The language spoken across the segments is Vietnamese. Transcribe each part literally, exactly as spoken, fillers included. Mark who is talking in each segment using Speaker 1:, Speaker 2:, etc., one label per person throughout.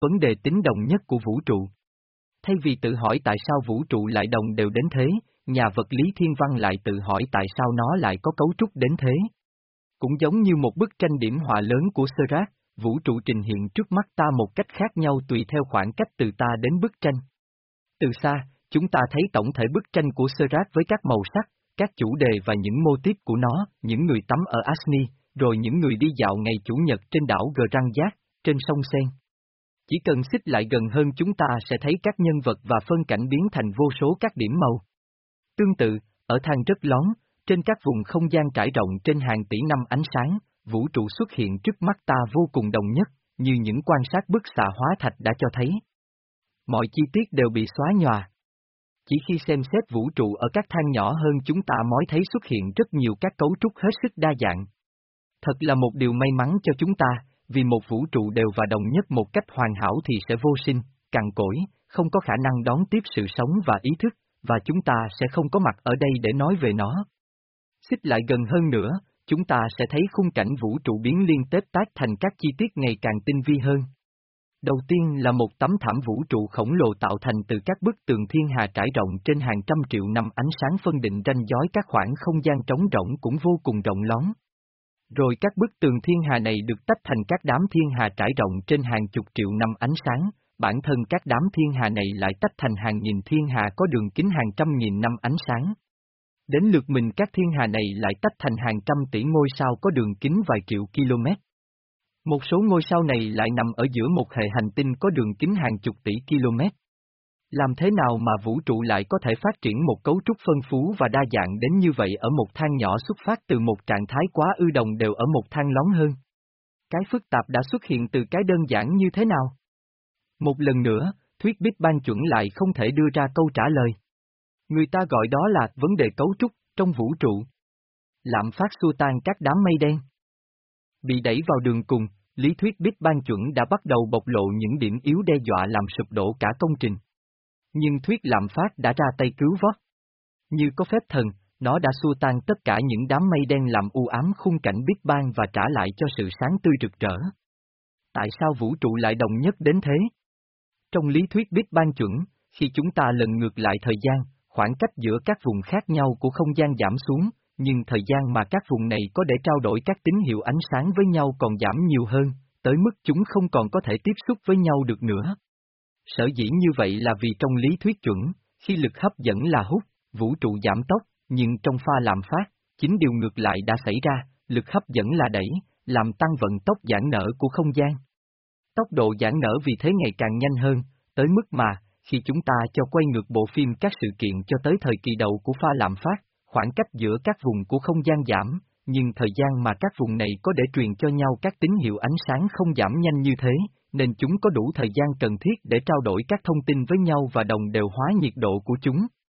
Speaker 1: vấn đề tính đồng nhất của vũ trụ. Thay vì tự hỏi tại sao vũ trụ lại đồng đều đến thế, nhà vật lý thiên văn lại tự hỏi tại sao nó lại có cấu trúc đến thế. Cũng giống như một bức tranh điểm họa lớn của Seurat, vũ trụ trình hiện trước mắt ta một cách khác nhau tùy theo khoảng cách từ ta đến bức tranh. Từ xa, chúng ta thấy tổng thể bức tranh của Seurat với các màu sắc, các chủ đề và những mô típ của nó, những người tắm ở Asni, rồi những người đi dạo ngày Chủ nhật trên đảo Grandjak, trên sông Sen. Chỉ cần xích lại gần hơn chúng ta sẽ thấy các nhân vật và phân cảnh biến thành vô số các điểm màu. Tương tự, ở than rất lón, trên các vùng không gian trải rộng trên hàng tỷ năm ánh sáng, vũ trụ xuất hiện trước mắt ta vô cùng đồng nhất, như những quan sát bức xạ hóa thạch đã cho thấy. Mọi chi tiết đều bị xóa nhòa. Chỉ khi xem xét vũ trụ ở các than nhỏ hơn chúng ta mới thấy xuất hiện rất nhiều các cấu trúc hết sức đa dạng. Thật là một điều may mắn cho chúng ta, vì một vũ trụ đều và đồng nhất một cách hoàn hảo thì sẽ vô sinh, cằn cỗi, không có khả năng đón tiếp sự sống và ý thức, và chúng ta sẽ không có mặt ở đây để nói về nó. Xích lại gần hơn nữa, chúng ta sẽ thấy khung cảnh vũ trụ biến liên tết tác thành các chi tiết ngày càng tinh vi hơn. Đầu tiên là một tấm thảm vũ trụ khổng lồ tạo thành từ các bức tường thiên hà trải rộng trên hàng trăm triệu năm ánh sáng phân định ranh giới các khoảng không gian trống rỗng cũng vô cùng rộng lón. Rồi các bức tường thiên hà này được tách thành các đám thiên hà trải rộng trên hàng chục triệu năm ánh sáng, bản thân các đám thiên hà này lại tách thành hàng nghìn thiên hà có đường kính hàng trăm nghìn năm ánh sáng. Đến lượt mình các thiên hà này lại tách thành hàng trăm tỷ ngôi sao có đường kính vài triệu km. Một số ngôi sao này lại nằm ở giữa một hệ hành tinh có đường kính hàng chục tỷ km. Làm thế nào mà vũ trụ lại có thể phát triển một cấu trúc phân phú và đa dạng đến như vậy ở một than nhỏ xuất phát từ một trạng thái quá ư đồng đều ở một than lón hơn? Cái phức tạp đã xuất hiện từ cái đơn giản như thế nào? Một lần nữa, thuyết Big Bang chuẩn lại không thể đưa ra câu trả lời. Người ta gọi đó là vấn đề cấu trúc trong vũ trụ. Lạm phát xua tan các đám mây đen. Bị đẩy vào đường cùng, lý thuyết Big Bang chuẩn đã bắt đầu bộc lộ những điểm yếu đe dọa làm sụp đổ cả công trình. Nhưng thuyết lạm phát đã ra tay cứu vớt. Như có phép thần, nó đã xua tan tất cả những đám mây đen làm u ám khung cảnh Big Bang và trả lại cho sự sáng tươi rực rỡ. Tại sao vũ trụ lại đồng nhất đến thế? Trong lý thuyết Big Bang chuẩn, khi chúng ta lần ngược lại thời gian, khoảng cách giữa các vùng khác nhau của không gian giảm xuống, nhưng thời gian mà các vùng này có để trao đổi các tín hiệu ánh sáng với nhau còn giảm nhiều hơn, tới mức chúng không còn có thể tiếp xúc với nhau được nữa. Sở dĩ như vậy là vì trong lý thuyết chuẩn, khi lực hấp dẫn là hút, vũ trụ giảm tốc, nhưng trong pha lạm phát, chính điều ngược lại đã xảy ra, lực hấp dẫn là đẩy, làm tăng vận tốc giãn nở của không gian. Tốc độ giãn nở vì thế ngày càng nhanh hơn, tới mức mà, khi chúng ta cho quay ngược bộ phim các sự kiện cho tới thời kỳ đầu của pha lạm phát, khoảng cách giữa các vùng của không gian giảm, nhưng thời gian mà các vùng này có để truyền cho nhau các tín hiệu ánh sáng không giảm nhanh như thế, nên chúng có đủ thời gian cần thiết để trao đổi các thông tin với nhau và đồng đều hóa nhiệt độ của chúng.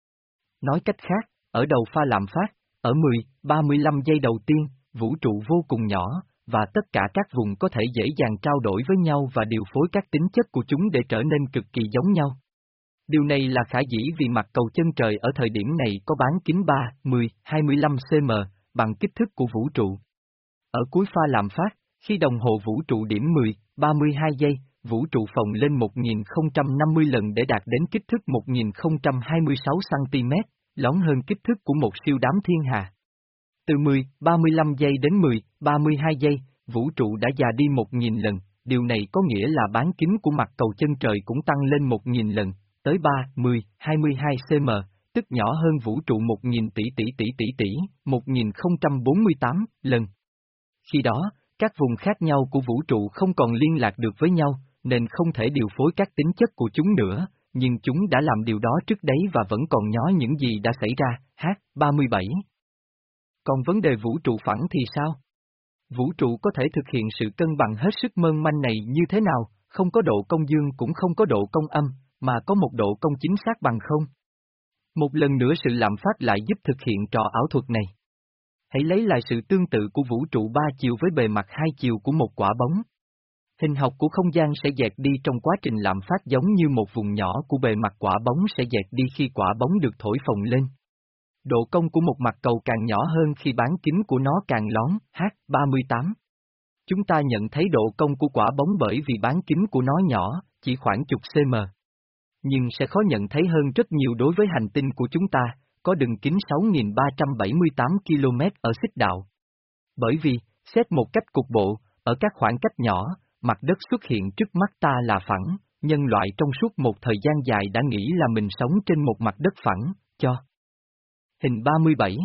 Speaker 1: Nói cách khác, ở đầu pha lạm phát, ở mười, ba mươi lăm giây đầu tiên, vũ trụ vô cùng nhỏ, và tất cả các vùng có thể dễ dàng trao đổi với nhau và điều phối các tính chất của chúng để trở nên cực kỳ giống nhau. Điều này là khả dĩ vì mặt cầu chân trời ở thời điểm này có bán kính ba, mười, hai mươi lăm xăng-ti-mét, bằng kích thước của vũ trụ. Ở cuối pha lạm phát, khi đồng hồ vũ trụ điểm mười, ba mươi hai giây, vũ trụ phồng lên một nghìn không trăm năm mươi lần để đạt đến kích thước một nghìn không trăm hai mươi sáu xăng-ti-mét, lớn hơn kích thước của một siêu đám thiên hà. Từ mười, ba mươi lăm giây đến mười, ba mươi hai giây, vũ trụ đã già đi một nghìn lần, điều này có nghĩa là bán kính của mặt cầu chân trời cũng tăng lên một nghìn lần, tới ba, mười, hai mươi hai xăng-ti-mét, tức nhỏ hơn vũ trụ một nghìn tỷ tỷ tỷ tỷ tỷ, một nghìn không trăm bốn mươi tám lần. Khi đó, các vùng khác nhau của vũ trụ không còn liên lạc được với nhau, nên không thể điều phối các tính chất của chúng nữa, nhưng chúng đã làm điều đó trước đấy và vẫn còn nhớ những gì đã xảy ra. H ba mươi bảy. Còn vấn đề vũ trụ phẳng thì sao? Vũ trụ có thể thực hiện sự cân bằng hết sức mơn manh này như thế nào, không có độ công dương cũng không có độ công âm, mà có một độ công chính xác bằng không? Một lần nữa sự lạm phát lại giúp thực hiện trò ảo thuật này. Hãy lấy lại sự tương tự của vũ trụ ba chiều với bề mặt hai chiều của một quả bóng. Hình học của không gian sẽ dẹt đi trong quá trình lạm phát giống như một vùng nhỏ của bề mặt quả bóng sẽ dẹt đi khi quả bóng được thổi phồng lên. Độ cong của một mặt cầu càng nhỏ hơn khi bán kính của nó càng lón, H ba mươi tám. Chúng ta nhận thấy độ cong của quả bóng bởi vì bán kính của nó nhỏ, chỉ khoảng chục cm. Nhưng sẽ khó nhận thấy hơn rất nhiều đối với hành tinh của chúng ta, có đường kính sáu nghìn ba trăm bảy mươi tám ki lô mét ở xích đạo. Bởi vì, xét một cách cục bộ, ở các khoảng cách nhỏ, mặt đất xuất hiện trước mắt ta là phẳng, nhân loại trong suốt một thời gian dài đã nghĩ là mình sống trên một mặt đất phẳng, cho. Hình ba mươi bảy.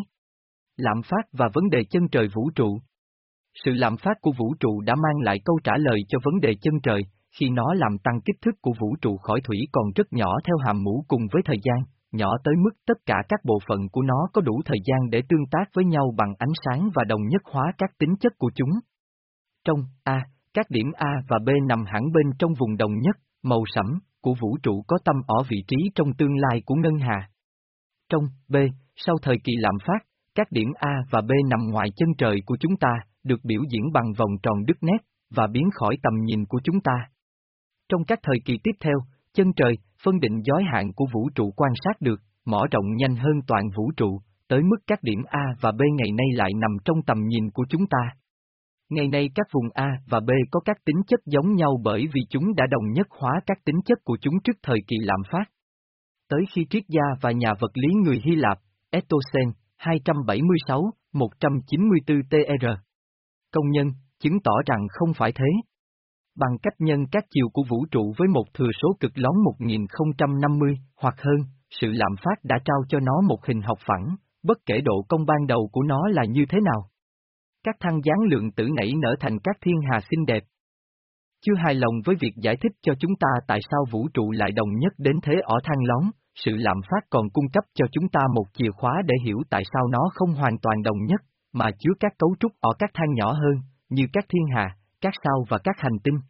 Speaker 1: Lạm phát và vấn đề chân trời vũ trụ. Sự lạm phát của vũ trụ đã mang lại câu trả lời cho vấn đề chân trời, khi nó làm tăng kích thước của vũ trụ khỏi thủy còn rất nhỏ theo hàm mũ cùng với thời gian, nhỏ tới mức tất cả các bộ phận của nó có đủ thời gian để tương tác với nhau bằng ánh sáng và đồng nhất hóa các tính chất của chúng. Trong A, các điểm A và B nằm hẳn bên trong vùng đồng nhất, màu sẫm, của vũ trụ có tâm ở vị trí trong tương lai của ngân hà. Trong B, sau thời kỳ lạm phát, các điểm A và B nằm ngoài chân trời của chúng ta, được biểu diễn bằng vòng tròn đứt nét, và biến khỏi tầm nhìn của chúng ta. Trong các thời kỳ tiếp theo, chân trời, phân định giới hạn của vũ trụ quan sát được, mở rộng nhanh hơn toàn vũ trụ, tới mức các điểm A và B ngày nay lại nằm trong tầm nhìn của chúng ta. Ngày nay các vùng A và B có các tính chất giống nhau bởi vì chúng đã đồng nhất hóa các tính chất của chúng trước thời kỳ lạm phát. Tới khi triết gia và nhà vật lý người Hy Lạp, Eratosthenes, hai trăm bảy mươi sáu đến một trăm chín mươi tư T R. Công nhân, chứng tỏ rằng không phải thế. Bằng cách nhân các chiều của vũ trụ với một thừa số cực lón một nghìn không trăm năm mươi, hoặc hơn, sự lạm phát đã trao cho nó một hình học phẳng, bất kể độ cong ban đầu của nó là như thế nào. Các thăng gián lượng tử nảy nở thành các thiên hà xinh đẹp. Chưa hài lòng với việc giải thích cho chúng ta tại sao vũ trụ lại đồng nhất đến thế ở thang lón, sự lạm phát còn cung cấp cho chúng ta một chìa khóa để hiểu tại sao nó không hoàn toàn đồng nhất, mà chứa các cấu trúc ở các thang nhỏ hơn, như các thiên hà, các sao và các hành tinh.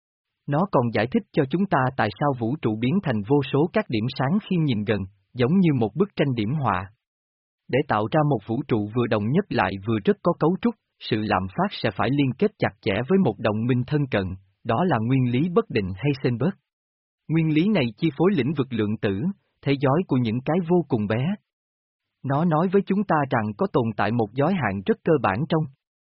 Speaker 1: Nó còn giải thích cho chúng ta tại sao vũ trụ biến thành vô số các điểm sáng khi nhìn gần, giống như một bức tranh điểm họa. Để tạo ra một vũ trụ vừa đồng nhất lại vừa rất có cấu trúc, sự lạm phát sẽ phải liên kết chặt chẽ với một đồng minh thân cận, đó là nguyên lý bất định Heisenberg. Nguyên lý này chi phối lĩnh vực lượng tử, thế giới của những cái vô cùng bé. Nó nói với chúng ta rằng có tồn tại một giới hạn rất cơ bản trong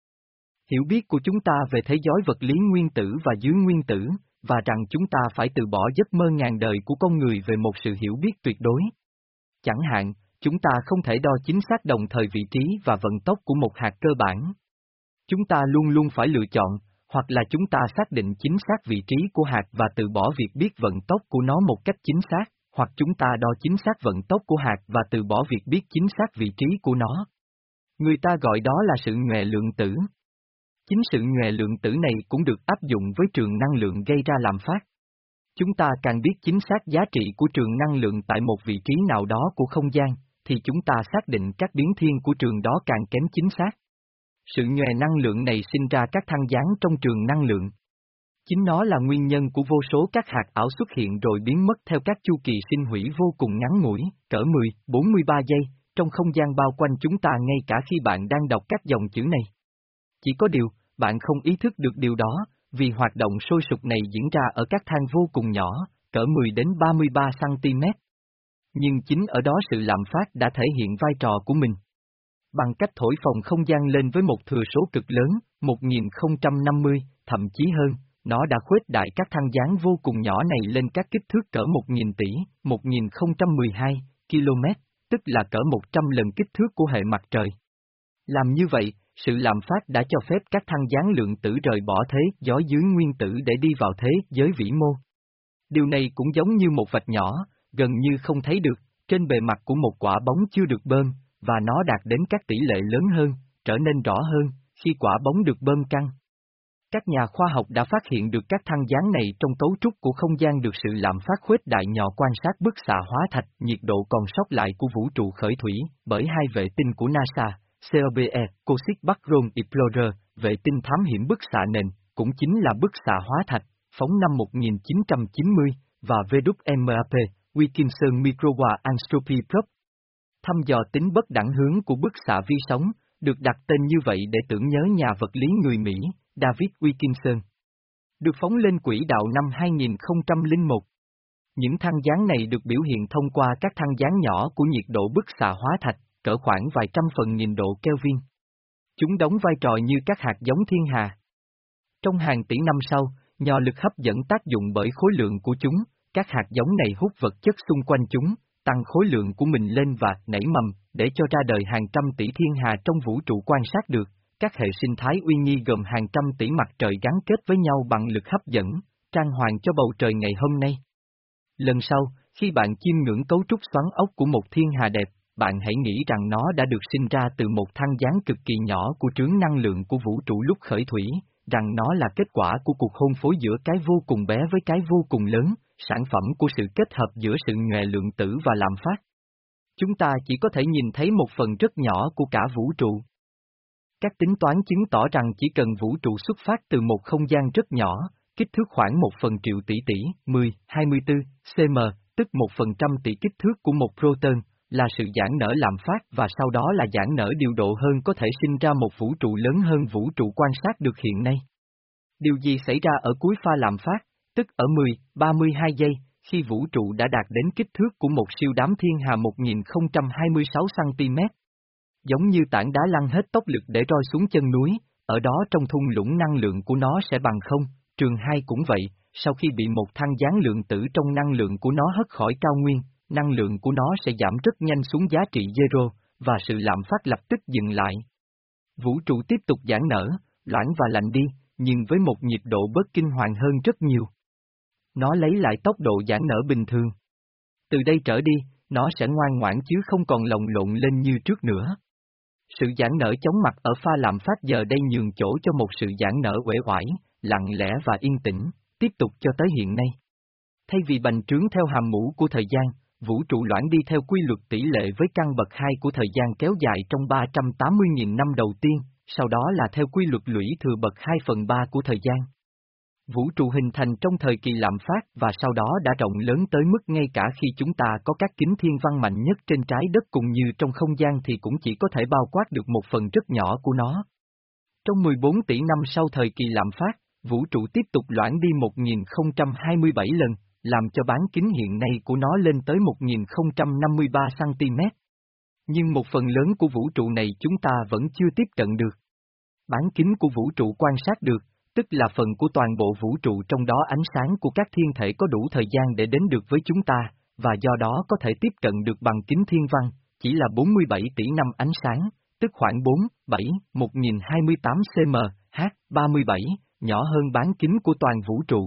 Speaker 1: hiểu biết của chúng ta về thế giới vật lý nguyên tử và dưới nguyên tử, và rằng chúng ta phải từ bỏ giấc mơ ngàn đời của con người về một sự hiểu biết tuyệt đối. Chẳng hạn, chúng ta không thể đo chính xác đồng thời vị trí và vận tốc của một hạt cơ bản. Chúng ta luôn luôn phải lựa chọn, hoặc là chúng ta xác định chính xác vị trí của hạt và từ bỏ việc biết vận tốc của nó một cách chính xác, hoặc chúng ta đo chính xác vận tốc của hạt và từ bỏ việc biết chính xác vị trí của nó. Người ta gọi đó là sự nhoè lượng tử. Chính sự nhoè lượng tử này cũng được áp dụng với trường năng lượng gây ra lạm phát. Chúng ta càng biết chính xác giá trị của trường năng lượng tại một vị trí nào đó của không gian, thì chúng ta xác định các biến thiên của trường đó càng kém chính xác. Sự nhoè năng lượng này sinh ra các thăng gián trong trường năng lượng. Chính nó là nguyên nhân của vô số các hạt ảo xuất hiện rồi biến mất theo các chu kỳ sinh hủy vô cùng ngắn ngủi, cỡ mười đến bốn mươi ba giây, trong không gian bao quanh chúng ta ngay cả khi bạn đang đọc các dòng chữ này. Chỉ có điều, bạn không ý thức được điều đó, vì hoạt động sôi sục này diễn ra ở các thang vô cùng nhỏ, cỡ mười đến ba mươi ba xăng-ti-mét. Nhưng chính ở đó sự lạm phát đã thể hiện vai trò của mình. Bằng cách thổi phồng không gian lên với một thừa số cực lớn, một nghìn không trăm năm mươi, thậm chí hơn, nó đã khuếch đại các thang gián vô cùng nhỏ này lên các kích thước cỡ một nghìn tỷ, một nghìn không trăm mười hai ki lô mét, tức là cỡ một trăm lần kích thước của hệ mặt trời. Làm như vậy, sự lạm phát đã cho phép các thăng gián lượng tử rời bỏ thế giới dưới nguyên tử để đi vào thế giới vĩ mô. Điều này cũng giống như một vạch nhỏ, gần như không thấy được, trên bề mặt của một quả bóng chưa được bơm, và nó đạt đến các tỷ lệ lớn hơn, trở nên rõ hơn, khi quả bóng được bơm căng. Các nhà khoa học đã phát hiện được các thăng gián này trong cấu trúc của không gian được sự lạm phát khuếch đại nhỏ quan sát bức xạ hóa thạch nhiệt độ còn sót lại của vũ trụ khởi thủy bởi hai vệ tinh của NASA, xê o bê e, Cosmic Background Explorer, vệ tinh thám hiểm bức xạ nền, cũng chính là bức xạ hóa thạch, phóng năm một nghìn chín trăm chín mươi, và vê kép em a pê, Wilkinson Microwave Anisotropy Probe. Thăm dò tính bất đẳng hướng của bức xạ vi sóng, được đặt tên như vậy để tưởng nhớ nhà vật lý người Mỹ, David Wilkinson. Được phóng lên quỹ đạo năm hai nghìn không trăm lẻ một. Những thăng gián này được biểu hiện thông qua các thăng gián nhỏ của nhiệt độ bức xạ hóa thạch, cỡ khoảng vài trăm phần nghìn độ Kelvin. Chúng đóng vai trò như các hạt giống thiên hà. Trong hàng tỷ năm sau, nhờ lực hấp dẫn tác dụng bởi khối lượng của chúng, các hạt giống này hút vật chất xung quanh chúng, tăng khối lượng của mình lên và nảy mầm, để cho ra đời hàng trăm tỷ thiên hà trong vũ trụ quan sát được. Các hệ sinh thái uy nghi gồm hàng trăm tỷ mặt trời gắn kết với nhau bằng lực hấp dẫn, trang hoàng cho bầu trời ngày hôm nay. Lần sau, khi bạn chiêm ngưỡng cấu trúc xoắn ốc của một thiên hà đẹp, bạn hãy nghĩ rằng nó đã được sinh ra từ một than gián cực kỳ nhỏ của trướng năng lượng của vũ trụ lúc khởi thủy, rằng nó là kết quả của cuộc hôn phối giữa cái vô cùng bé với cái vô cùng lớn, sản phẩm của sự kết hợp giữa sự nhoè lượng tử và lạm phát. Chúng ta chỉ có thể nhìn thấy một phần rất nhỏ của cả vũ trụ. Các tính toán chứng tỏ rằng chỉ cần vũ trụ xuất phát từ một không gian rất nhỏ, kích thước khoảng một phần triệu tỷ tỷ, mười, hai mươi tư, cm, tức một phần trăm tỷ kích thước của một proton, là sự giãn nở lạm phát và sau đó là giãn nở điều độ hơn có thể sinh ra một vũ trụ lớn hơn vũ trụ quan sát được hiện nay. Điều gì xảy ra ở cuối pha lạm phát, tức ở mười, ba mươi hai giây, khi vũ trụ đã đạt đến kích thước của một siêu đám thiên hà một nghìn không trăm hai mươi sáu xăng-ti-mét? Giống như tảng đá lăn hết tốc lực để rơi xuống chân núi, ở đó trong thung lũng năng lượng của nó sẽ bằng không. Trường hai cũng vậy, sau khi bị một than gián lượng tử trong năng lượng của nó hất khỏi cao nguyên, năng lượng của nó sẽ giảm rất nhanh xuống giá trị zero, và sự lạm phát lập tức dừng lại. Vũ trụ tiếp tục giãn nở, loãng và lạnh đi, nhưng với một nhiệt độ bớt kinh hoàng hơn rất nhiều. Nó lấy lại tốc độ giãn nở bình thường. Từ đây trở đi, nó sẽ ngoan ngoãn chứ không còn lồng lộn lên như trước nữa. Sự giãn nở chóng mặt ở pha lạm phát giờ đây nhường chỗ cho một sự giãn nở uể oải, lặng lẽ và yên tĩnh, tiếp tục cho tới hiện nay. Thay vì bành trướng theo hàm mũ của thời gian, vũ trụ loãng đi theo quy luật tỷ lệ với căn bậc hai của thời gian kéo dài trong ba trăm tám mươi nghìn năm đầu tiên, sau đó là theo quy luật lũy thừa bậc hai phần ba của thời gian. Vũ trụ hình thành trong thời kỳ lạm phát và sau đó đã rộng lớn tới mức ngay cả khi chúng ta có các kính thiên văn mạnh nhất trên trái đất cùng như trong không gian thì cũng chỉ có thể bao quát được một phần rất nhỏ của nó. Trong mười bốn tỷ năm sau thời kỳ lạm phát, vũ trụ tiếp tục loãng đi một nghìn không trăm hai mươi bảy lần, làm cho bán kính hiện nay của nó lên tới một nghìn không trăm năm mươi ba xăng-ti-mét. Nhưng một phần lớn của vũ trụ này chúng ta vẫn chưa tiếp cận được. Bán kính của vũ trụ quan sát được, tức là phần của toàn bộ vũ trụ trong đó ánh sáng của các thiên thể có đủ thời gian để đến được với chúng ta, và do đó có thể tiếp cận được bằng kính thiên văn, chỉ là bốn mươi bảy tỷ năm ánh sáng, tức khoảng bốn, bảy, một nghìn hai mươi tám cm, h, ba mươi bảy, nhỏ hơn bán kính của toàn vũ trụ.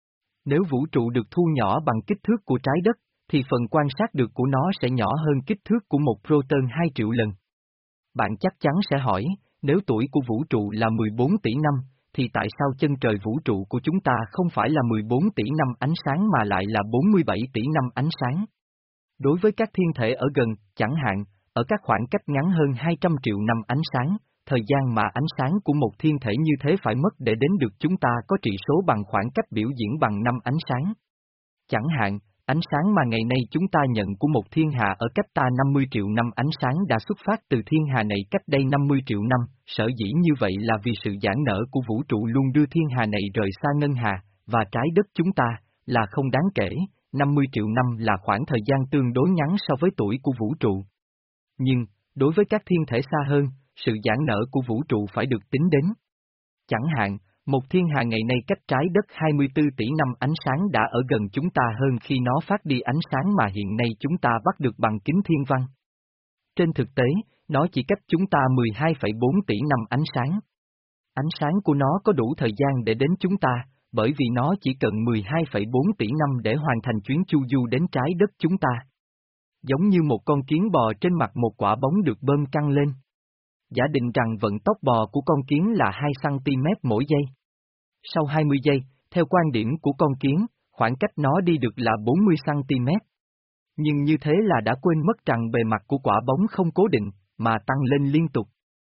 Speaker 1: Nếu vũ trụ được thu nhỏ bằng kích thước của trái đất, thì phần quan sát được của nó sẽ nhỏ hơn kích thước của một proton hai triệu lần. Bạn chắc chắn sẽ hỏi, nếu tuổi của vũ trụ là mười bốn tỷ năm, thì tại sao chân trời vũ trụ của chúng ta không phải là mười bốn tỷ năm ánh sáng mà lại là bốn mươi bảy tỷ năm ánh sáng? Đối với các thiên thể ở gần, chẳng hạn, ở các khoảng cách ngắn hơn hai trăm triệu năm ánh sáng, thời gian mà ánh sáng của một thiên thể như thế phải mất để đến được chúng ta có trị số bằng khoảng cách biểu diễn bằng năm ánh sáng. Chẳng hạn, ánh sáng mà ngày nay chúng ta nhận của một thiên hà ở cách ta năm mươi triệu năm ánh sáng đã xuất phát từ thiên hà này cách đây năm mươi triệu năm, sở dĩ như vậy là vì sự giãn nở của vũ trụ luôn đưa thiên hà này rời xa ngân hà, và trái đất chúng ta, là không đáng kể, năm mươi triệu năm là khoảng thời gian tương đối ngắn so với tuổi của vũ trụ. Nhưng, đối với các thiên thể xa hơn, sự giãn nở của vũ trụ phải được tính đến. Chẳng hạn, một thiên hà ngày nay cách trái đất hai mươi tư tỷ năm ánh sáng đã ở gần chúng ta hơn khi nó phát đi ánh sáng mà hiện nay chúng ta bắt được bằng kính thiên văn. Trên thực tế, nó chỉ cách chúng ta mười hai phẩy bốn tỷ năm ánh sáng. Ánh sáng của nó có đủ thời gian để đến chúng ta, bởi vì nó chỉ cần mười hai phẩy bốn tỷ năm để hoàn thành chuyến chu du đến trái đất chúng ta. Giống như một con kiến bò trên mặt một quả bóng được bơm căng lên. Giả định rằng vận tốc bò của con kiến là hai xăng-ti-mét mỗi giây. Sau hai mươi giây, theo quan điểm của con kiến, khoảng cách nó đi được là bốn mươi xăng-ti-mét. Nhưng như thế là đã quên mất rằng bề mặt của quả bóng không cố định, mà tăng lên liên tục.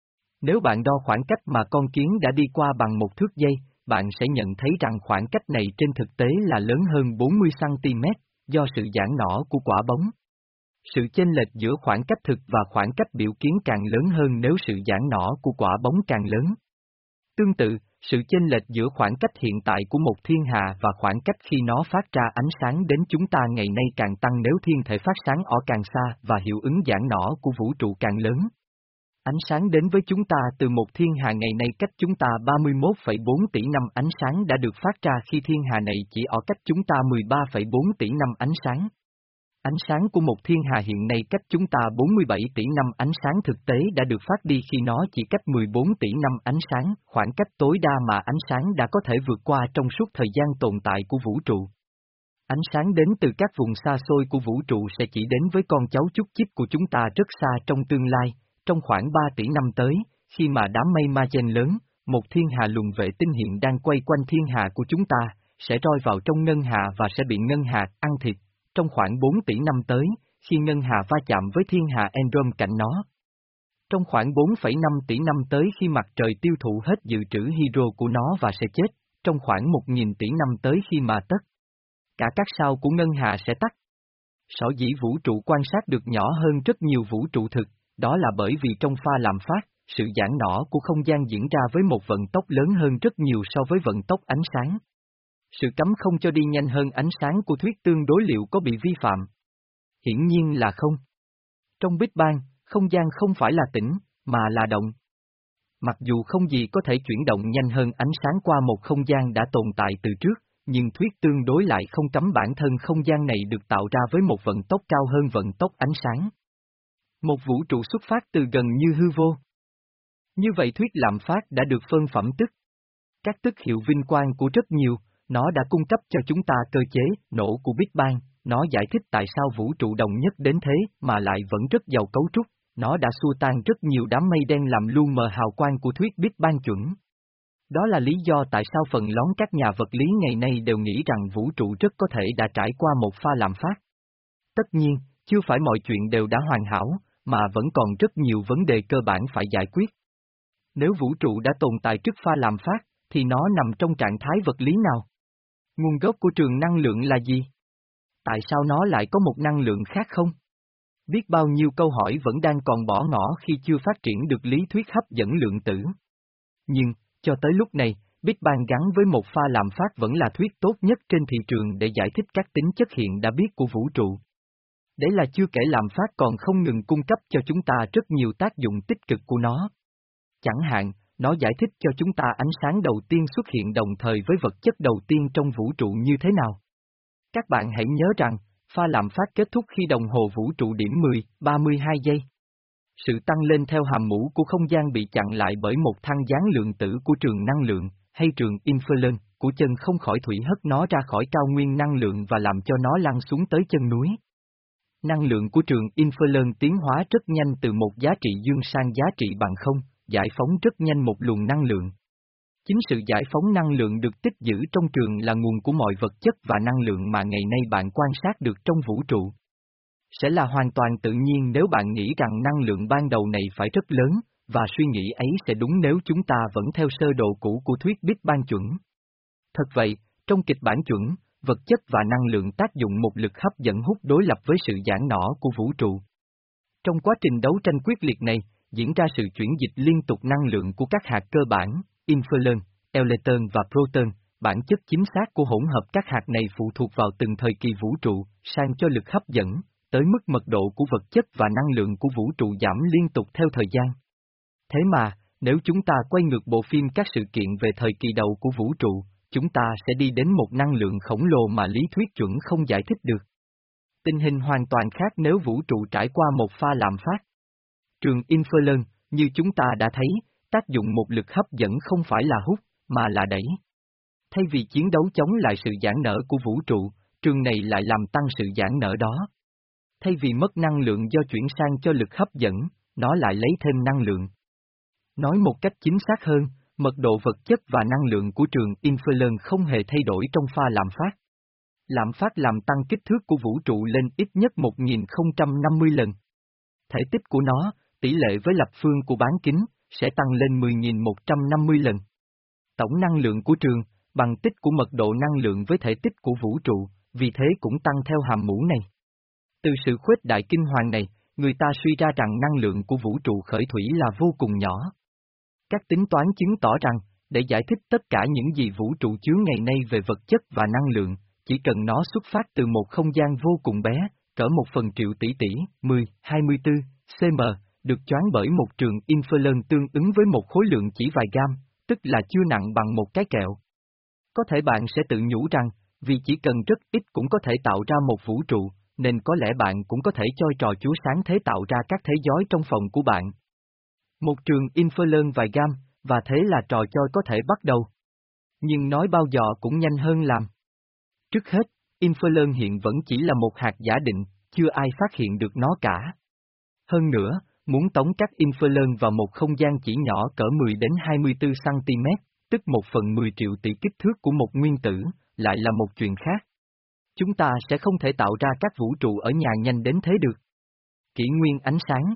Speaker 1: Nếu bạn đo khoảng cách mà con kiến đã đi qua bằng một thước giây, bạn sẽ nhận thấy rằng khoảng cách này trên thực tế là lớn hơn bốn mươi xăng-ti-mét, do sự giãn nở của quả bóng. Sự chênh lệch giữa khoảng cách thực và khoảng cách biểu kiến càng lớn hơn nếu sự giãn nở của quả bóng càng lớn. Tương tự, sự chênh lệch giữa khoảng cách hiện tại của một thiên hà và khoảng cách khi nó phát ra ánh sáng đến chúng ta ngày nay càng tăng nếu thiên thể phát sáng ở càng xa và hiệu ứng giãn nở của vũ trụ càng lớn. Ánh sáng đến với chúng ta từ một thiên hà ngày nay cách chúng ta ba mươi mốt phẩy bốn tỷ năm ánh sáng đã được phát ra khi thiên hà này chỉ ở cách chúng ta mười ba phẩy bốn tỷ năm ánh sáng. Ánh sáng của một thiên hà hiện nay cách chúng ta bốn mươi bảy tỷ năm ánh sáng thực tế đã được phát đi khi nó chỉ cách mười bốn tỷ năm ánh sáng, khoảng cách tối đa mà ánh sáng đã có thể vượt qua trong suốt thời gian tồn tại của vũ trụ. Ánh sáng đến từ các vùng xa xôi của vũ trụ sẽ chỉ đến với con cháu chúc chip của chúng ta rất xa trong tương lai, trong khoảng ba tỷ năm tới, khi mà đám mây Magellan lớn, một thiên hà luồng vệ tinh hiện đang quay quanh thiên hà của chúng ta, sẽ rơi vào trong ngân hà và sẽ bị ngân hà ăn thịt, trong khoảng bốn tỷ năm tới, khi ngân hà va chạm với thiên hà Androm cạnh nó. Trong khoảng bốn phẩy năm tỷ năm tới khi mặt trời tiêu thụ hết dự trữ hydro của nó và sẽ chết, trong khoảng một nghìn tỷ năm tới khi mà tất cả các sao của ngân hà sẽ tắt. Sở dĩ vũ trụ quan sát được nhỏ hơn rất nhiều vũ trụ thực, đó là bởi vì trong pha làm phát, sự giãn nở của không gian diễn ra với một vận tốc lớn hơn rất nhiều so với vận tốc ánh sáng. Sự cấm không cho đi nhanh hơn ánh sáng của thuyết tương đối liệu có bị vi phạm? Hiển nhiên là không. Trong Big Bang, không gian không phải là tĩnh, mà là động. Mặc dù không gì có thể chuyển động nhanh hơn ánh sáng qua một không gian đã tồn tại từ trước, nhưng thuyết tương đối lại không cấm bản thân không gian này được tạo ra với một vận tốc cao hơn vận tốc ánh sáng. Một vũ trụ xuất phát từ gần như hư vô. Như vậy thuyết lạm phát đã được phân phẩm tức. Các tức hiệu vinh quang của rất nhiều, nó đã cung cấp cho chúng ta cơ chế nổ của Big Bang, nó giải thích tại sao vũ trụ đồng nhất đến thế mà lại vẫn rất giàu cấu trúc, nó đã xua tan rất nhiều đám mây đen làm lu mờ hào quang của thuyết Big Bang chuẩn. Đó là lý do tại sao phần lớn các nhà vật lý ngày nay đều nghĩ rằng vũ trụ rất có thể đã trải qua một pha lạm phát. Tất nhiên, chưa phải mọi chuyện đều đã hoàn hảo, mà vẫn còn rất nhiều vấn đề cơ bản phải giải quyết. Nếu vũ trụ đã tồn tại trước pha lạm phát, thì nó nằm trong trạng thái vật lý nào? Nguồn gốc của trường năng lượng là gì? Tại sao nó lại có một năng lượng khác không? Biết bao nhiêu câu hỏi vẫn đang còn bỏ ngỏ khi chưa phát triển được lý thuyết hấp dẫn lượng tử. Nhưng, cho tới lúc này, Big Bang gắn với một pha lạm phát vẫn là thuyết tốt nhất trên thị trường để giải thích các tính chất hiện đã biết của vũ trụ. Đấy là chưa kể lạm phát còn không ngừng cung cấp cho chúng ta rất nhiều tác dụng tích cực của nó. Chẳng hạn, nó giải thích cho chúng ta ánh sáng đầu tiên xuất hiện đồng thời với vật chất đầu tiên trong vũ trụ như thế nào. Các bạn hãy nhớ rằng, pha lạm phát kết thúc khi đồng hồ vũ trụ điểm mười, ba mươi hai giây. Sự tăng lên theo hàm mũ của không gian bị chặn lại bởi một thăng gián lượng tử của trường năng lượng, hay trường Inferlern, của chân không khỏi thủy hất nó ra khỏi cao nguyên năng lượng và làm cho nó lăn xuống tới chân núi. Năng lượng của trường Inferlern tiến hóa rất nhanh từ một giá trị dương sang giá trị bằng không, giải phóng rất nhanh một luồng năng lượng. Chính sự giải phóng năng lượng được tích giữ trong trường là nguồn của mọi vật chất và năng lượng mà ngày nay bạn quan sát được trong vũ trụ. Sẽ là hoàn toàn tự nhiên nếu bạn nghĩ rằng năng lượng ban đầu này phải rất lớn, và suy nghĩ ấy sẽ đúng nếu chúng ta vẫn theo sơ đồ cũ của thuyết Big Bang chuẩn. Thật vậy, trong kịch bản chuẩn, vật chất và năng lượng tác dụng một lực hấp dẫn hút đối lập với sự giãn nở của vũ trụ. Trong quá trình đấu tranh quyết liệt này, diễn ra sự chuyển dịch liên tục năng lượng của các hạt cơ bản, Inferlern, Electron và Proton. Bản chất chính xác của hỗn hợp các hạt này phụ thuộc vào từng thời kỳ vũ trụ, sang cho lực hấp dẫn, tới mức mật độ của vật chất và năng lượng của vũ trụ giảm liên tục theo thời gian. Thế mà, nếu chúng ta quay ngược bộ phim các sự kiện về thời kỳ đầu của vũ trụ, chúng ta sẽ đi đến một năng lượng khổng lồ mà lý thuyết chuẩn không giải thích được. Tình hình hoàn toàn khác nếu vũ trụ trải qua một pha lạm phát. Trường Inferlern, như chúng ta đã thấy, tác dụng một lực hấp dẫn không phải là hút, mà là đẩy. Thay vì chiến đấu chống lại sự giãn nở của vũ trụ, trường này lại làm tăng sự giãn nở đó. Thay vì mất năng lượng do chuyển sang cho lực hấp dẫn, nó lại lấy thêm năng lượng. Nói một cách chính xác hơn, mật độ vật chất và năng lượng của trường Inferlern không hề thay đổi trong pha lạm phát. Lạm phát làm tăng kích thước của vũ trụ lên ít nhất một nghìn không trăm năm mươi lần. Thể tích của nó, tỷ lệ với lập phương của bán kính, sẽ tăng lên mười nghìn một trăm năm mươi lần. Tổng năng lượng của trường, bằng tích của mật độ năng lượng với thể tích của vũ trụ, vì thế cũng tăng theo hàm mũ này. Từ sự khuếch đại kinh hoàng này, người ta suy ra rằng năng lượng của vũ trụ khởi thủy là vô cùng nhỏ. Các tính toán chứng tỏ rằng, để giải thích tất cả những gì vũ trụ chứa ngày nay về vật chất và năng lượng, chỉ cần nó xuất phát từ một không gian vô cùng bé, cỡ một phần triệu tỷ tỷ, mười, hai mươi tư, cm, được choán bởi một trường Inferlern tương ứng với một khối lượng chỉ vài gam, tức là chưa nặng bằng một cái kẹo. Có thể bạn sẽ tự nhủ rằng, vì chỉ cần rất ít cũng có thể tạo ra một vũ trụ, nên có lẽ bạn cũng có thể chơi trò chúa sáng thế tạo ra các thế giới trong phòng của bạn. Một trường Inferlern vài gam, và thế là trò chơi có thể bắt đầu. Nhưng nói bao giờ cũng nhanh hơn làm. Trước hết, Inferlern hiện vẫn chỉ là một hạt giả định, chưa ai phát hiện được nó cả. Hơn nữa, muốn tống các Inferlern vào một không gian chỉ nhỏ cỡ mười đến hai mươi tư xăng-ti-mét, tức một phần mười triệu tỷ kích thước của một nguyên tử, lại là một chuyện khác. Chúng ta sẽ không thể tạo ra các vũ trụ ở nhà nhanh đến thế được. Kỷ nguyên ánh sáng.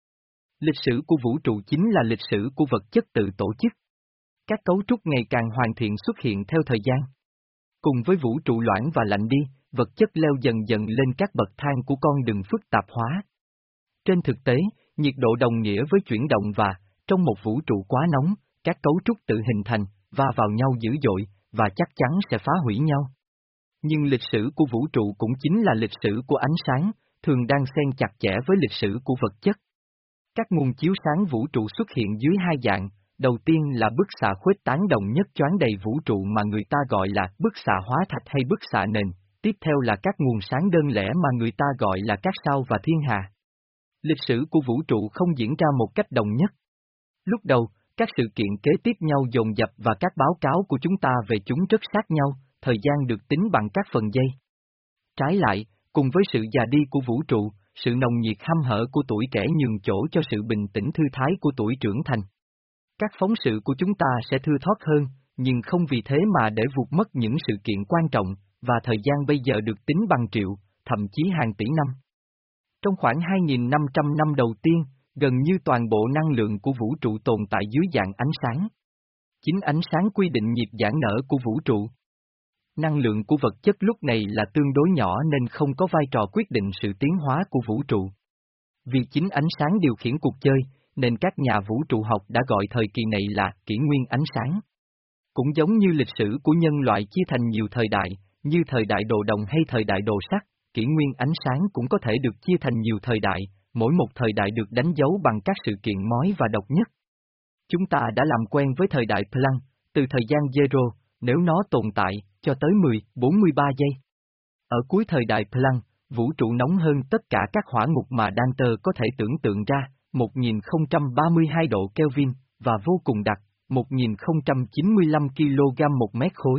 Speaker 1: Lịch sử của vũ trụ chính là lịch sử của vật chất tự tổ chức. Các cấu trúc ngày càng hoàn thiện xuất hiện theo thời gian. Cùng với vũ trụ loãng và lạnh đi, vật chất leo dần dần lên các bậc thang của con đường phức tạp hóa. Trên thực tế, nhiệt độ đồng nghĩa với chuyển động và, trong một vũ trụ quá nóng, các cấu trúc tự hình thành, va vào nhau dữ dội, và chắc chắn sẽ phá hủy nhau. Nhưng lịch sử của vũ trụ cũng chính là lịch sử của ánh sáng, thường đang xen chặt chẽ với lịch sử của vật chất. Các nguồn chiếu sáng vũ trụ xuất hiện dưới hai dạng, đầu tiên là bức xạ khuếch tán đồng nhất choán đầy vũ trụ mà người ta gọi là bức xạ hóa thạch hay bức xạ nền, tiếp theo là các nguồn sáng đơn lẻ mà người ta gọi là các sao và thiên hà. Lịch sử của vũ trụ không diễn ra một cách đồng nhất. Lúc đầu, các sự kiện kế tiếp nhau dồn dập và các báo cáo của chúng ta về chúng rất sát nhau, thời gian được tính bằng các phần giây. Trái lại, cùng với sự già đi của vũ trụ, sự nồng nhiệt hăm hở của tuổi trẻ nhường chỗ cho sự bình tĩnh thư thái của tuổi trưởng thành. Các phóng sự của chúng ta sẽ thưa thót hơn, nhưng không vì thế mà để vụt mất những sự kiện quan trọng, và thời gian bây giờ được tính bằng triệu, thậm chí hàng tỷ năm. Trong khoảng hai nghìn năm trăm năm đầu tiên, gần như toàn bộ năng lượng của vũ trụ tồn tại dưới dạng ánh sáng. Chính ánh sáng quy định nhịp giãn nở của vũ trụ. Năng lượng của vật chất lúc này là tương đối nhỏ nên không có vai trò quyết định sự tiến hóa của vũ trụ. Vì chính ánh sáng điều khiển cuộc chơi, nên các nhà vũ trụ học đã gọi thời kỳ này là kỷ nguyên ánh sáng. Cũng giống như lịch sử của nhân loại chia thành nhiều thời đại, như thời đại đồ đồng hay thời đại đồ sắt, kỷ nguyên ánh sáng cũng có thể được chia thành nhiều thời đại, mỗi một thời đại được đánh dấu bằng các sự kiện mới và độc nhất. Chúng ta đã làm quen với thời đại Planck, từ thời gian zero, nếu nó tồn tại, cho tới mười, bốn mươi ba giây. Ở cuối thời đại Planck, vũ trụ nóng hơn tất cả các hỏa ngục mà Danter có thể tưởng tượng ra, một nghìn không trăm ba mươi hai độ Kelvin, và vô cùng đặc, một nghìn không trăm chín mươi lăm ki lô gam một mét khối.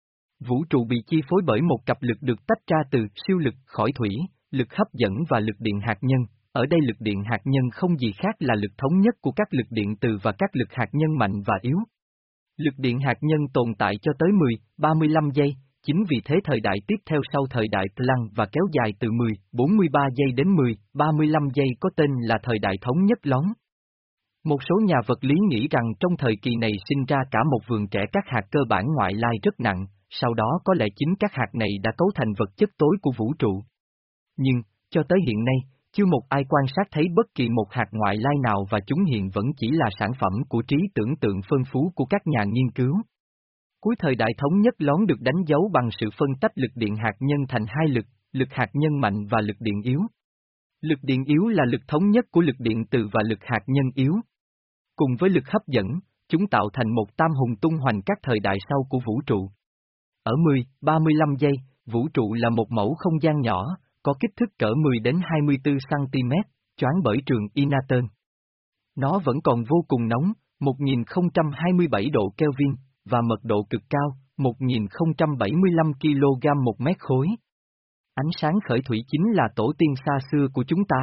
Speaker 1: Vũ trụ bị chi phối bởi một cặp lực được tách ra từ siêu lực khỏi thủy, lực hấp dẫn và lực điện hạt nhân. Ở đây lực điện hạt nhân không gì khác là lực thống nhất của các lực điện từ và các lực hạt nhân mạnh và yếu. Lực điện hạt nhân tồn tại cho tới mười, ba mươi lăm giây, chính vì thế thời đại tiếp theo sau thời đại Planck và kéo dài từ mười, bốn mươi ba giây đến mười, ba mươi lăm giây có tên là thời đại thống nhất lón. Một số nhà vật lý nghĩ rằng trong thời kỳ này sinh ra cả một vườn trẻ các hạt cơ bản ngoại lai rất nặng, sau đó có lẽ chính các hạt này đã cấu thành vật chất tối của vũ trụ. Nhưng, cho tới hiện nay, chưa một ai quan sát thấy bất kỳ một hạt ngoại lai nào và chúng hiện vẫn chỉ là sản phẩm của trí tưởng tượng phân phú của các nhà nghiên cứu. Cuối thời đại thống nhất lón được đánh dấu bằng sự phân tách lực điện hạt nhân thành hai lực, lực hạt nhân mạnh và lực điện yếu. Lực điện yếu là lực thống nhất của lực điện từ và lực hạt nhân yếu. Cùng với lực hấp dẫn, chúng tạo thành một tam hùng tung hoành các thời đại sau của vũ trụ. Ở mười, ba mươi lăm giây, vũ trụ là một mẫu không gian nhỏ, có kích thước cỡ mười đến hai mươi tư xăng-ti-mét, choán bởi trường Inaton. Nó vẫn còn vô cùng nóng, một nghìn không trăm hai mươi bảy độ Kelvin, và mật độ cực cao, một nghìn không trăm bảy mươi lăm ki lô gam một mét khối. Ánh sáng khởi thủy chính là tổ tiên xa xưa của chúng ta.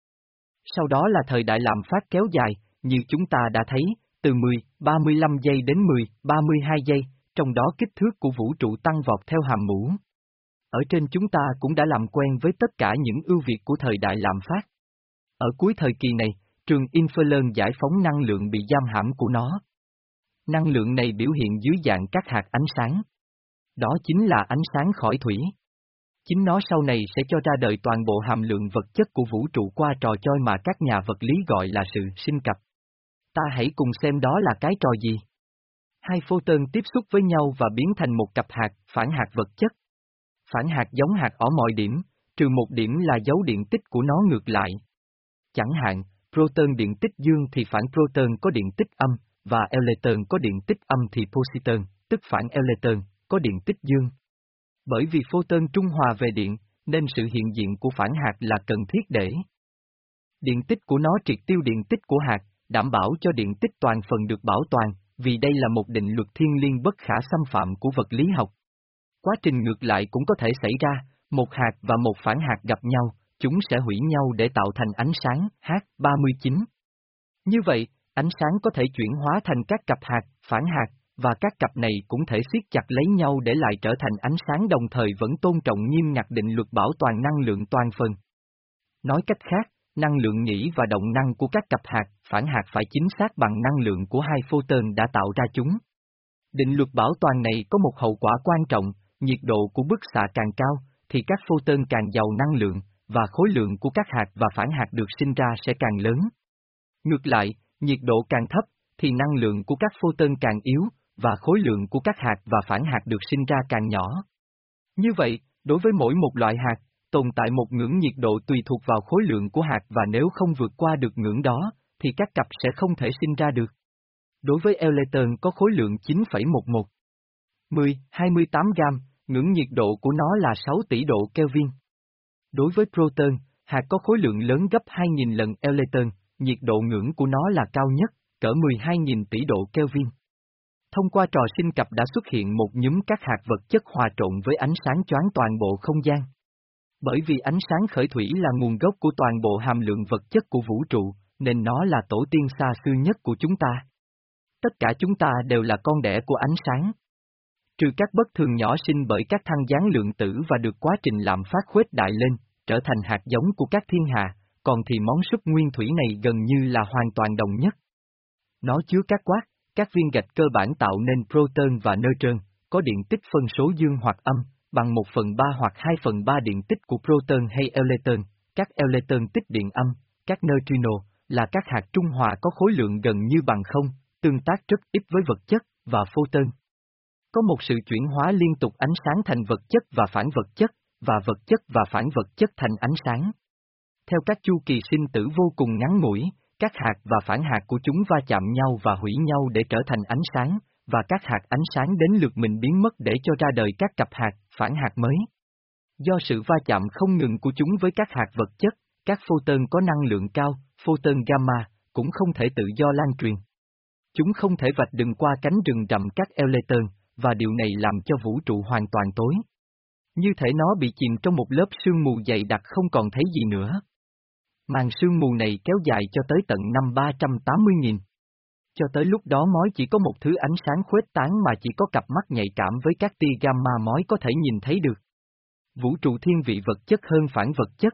Speaker 1: Sau đó là thời đại lạm phát kéo dài, như chúng ta đã thấy, từ mười, ba mươi lăm giây đến mười, ba mươi hai giây, trong đó kích thước của vũ trụ tăng vọt theo hàm mũ. Ở trên chúng ta cũng đã làm quen với tất cả những ưu việt của thời đại lạm phát. Ở cuối thời kỳ này, trường Inferlern giải phóng năng lượng bị giam hãm của nó. Năng lượng này biểu hiện dưới dạng các hạt ánh sáng. Đó chính là ánh sáng khỏi thủy. Chính nó sau này sẽ cho ra đời toàn bộ hàm lượng vật chất của vũ trụ qua trò chơi mà các nhà vật lý gọi là sự sinh cặp. Ta hãy cùng xem đó là cái trò gì. Hai photon tiếp xúc với nhau và biến thành một cặp hạt, phản hạt vật chất. Phản hạt giống hạt ở mọi điểm, trừ một điểm là dấu điện tích của nó ngược lại. Chẳng hạn, proton điện tích dương thì phản proton có điện tích âm, và electron có điện tích âm thì positron, tức phản electron, có điện tích dương. Bởi vì photon trung hòa về điện, nên sự hiện diện của phản hạt là cần thiết để điện tích của nó triệt tiêu điện tích của hạt, đảm bảo cho điện tích toàn phần được bảo toàn, vì đây là một định luật thiên liêng bất khả xâm phạm của vật lý học. Quá trình ngược lại cũng có thể xảy ra, một hạt và một phản hạt gặp nhau, chúng sẽ hủy nhau để tạo thành ánh sáng H ba mươi chín. Như vậy, ánh sáng có thể chuyển hóa thành các cặp hạt, phản hạt, và các cặp này cũng thể siết chặt lấy nhau để lại trở thành ánh sáng đồng thời vẫn tôn trọng nghiêm ngặt định luật bảo toàn năng lượng toàn phần. Nói cách khác, năng lượng nhĩ và động năng của các cặp hạt, phản hạt phải chính xác bằng năng lượng của hai photon đã tạo ra chúng. Định luật bảo toàn này có một hậu quả quan trọng, nhiệt độ của bức xạ càng cao, thì các photon càng giàu năng lượng, và khối lượng của các hạt và phản hạt được sinh ra sẽ càng lớn. Ngược lại, nhiệt độ càng thấp, thì năng lượng của các photon càng yếu, và khối lượng của các hạt và phản hạt được sinh ra càng nhỏ. Như vậy, đối với mỗi một loại hạt, tồn tại một ngưỡng nhiệt độ tùy thuộc vào khối lượng của hạt và nếu không vượt qua được ngưỡng đó, thì các cặp sẽ không thể sinh ra được. Đối với electron có khối lượng chín phẩy mười một, mười, hai mươi tám gam, ngưỡng nhiệt độ của nó là sáu tỷ độ Kelvin. Đối với proton, hạt có khối lượng lớn gấp hai nghìn lần electron, nhiệt độ ngưỡng của nó là cao nhất, cỡ mười hai nghìn tỷ độ Kelvin. Thông qua trò sinh cặp đã xuất hiện một nhúm các hạt vật chất hòa trộn với ánh sáng choáng toàn bộ không gian. Bởi vì ánh sáng khởi thủy là nguồn gốc của toàn bộ hàm lượng vật chất của vũ trụ, nên nó là tổ tiên xa xưa nhất của chúng ta. Tất cả chúng ta đều là con đẻ của ánh sáng. Trừ các bất thường nhỏ sinh bởi các thăng gián lượng tử và được quá trình lạm phát khuếch đại lên, trở thành hạt giống của các thiên hà, còn thì món súp nguyên thủy này gần như là hoàn toàn đồng nhất. Nó chứa các quark, các viên gạch cơ bản tạo nên proton và neutron, có điện tích phân số dương hoặc âm, bằng một phần ba hoặc hai phần ba điện tích của proton hay electron, các electron tích điện âm, các neutrino, là các hạt trung hòa có khối lượng gần như bằng không, tương tác rất ít với vật chất, và photon. Có một sự chuyển hóa liên tục ánh sáng thành vật chất và phản vật chất, và vật chất và phản vật chất thành ánh sáng. Theo các chu kỳ sinh tử vô cùng ngắn ngủi, các hạt và phản hạt của chúng va chạm nhau và hủy nhau để trở thành ánh sáng, và các hạt ánh sáng đến lượt mình biến mất để cho ra đời các cặp hạt, phản hạt mới. Do sự va chạm không ngừng của chúng với các hạt vật chất, các photon có năng lượng cao, photon gamma, cũng không thể tự do lan truyền. Chúng không thể vạch đường qua cánh rừng rậm các electron, và điều này làm cho vũ trụ hoàn toàn tối. Như thể nó bị chìm trong một lớp sương mù dày đặc không còn thấy gì nữa. Màn sương mù này kéo dài cho tới tận năm ba trăm tám mươi nghìn. Cho tới lúc đó mói chỉ có một thứ ánh sáng khuếch tán mà chỉ có cặp mắt nhạy cảm với các tia gamma mói có thể nhìn thấy được. Vũ trụ thiên vị vật chất hơn phản vật chất.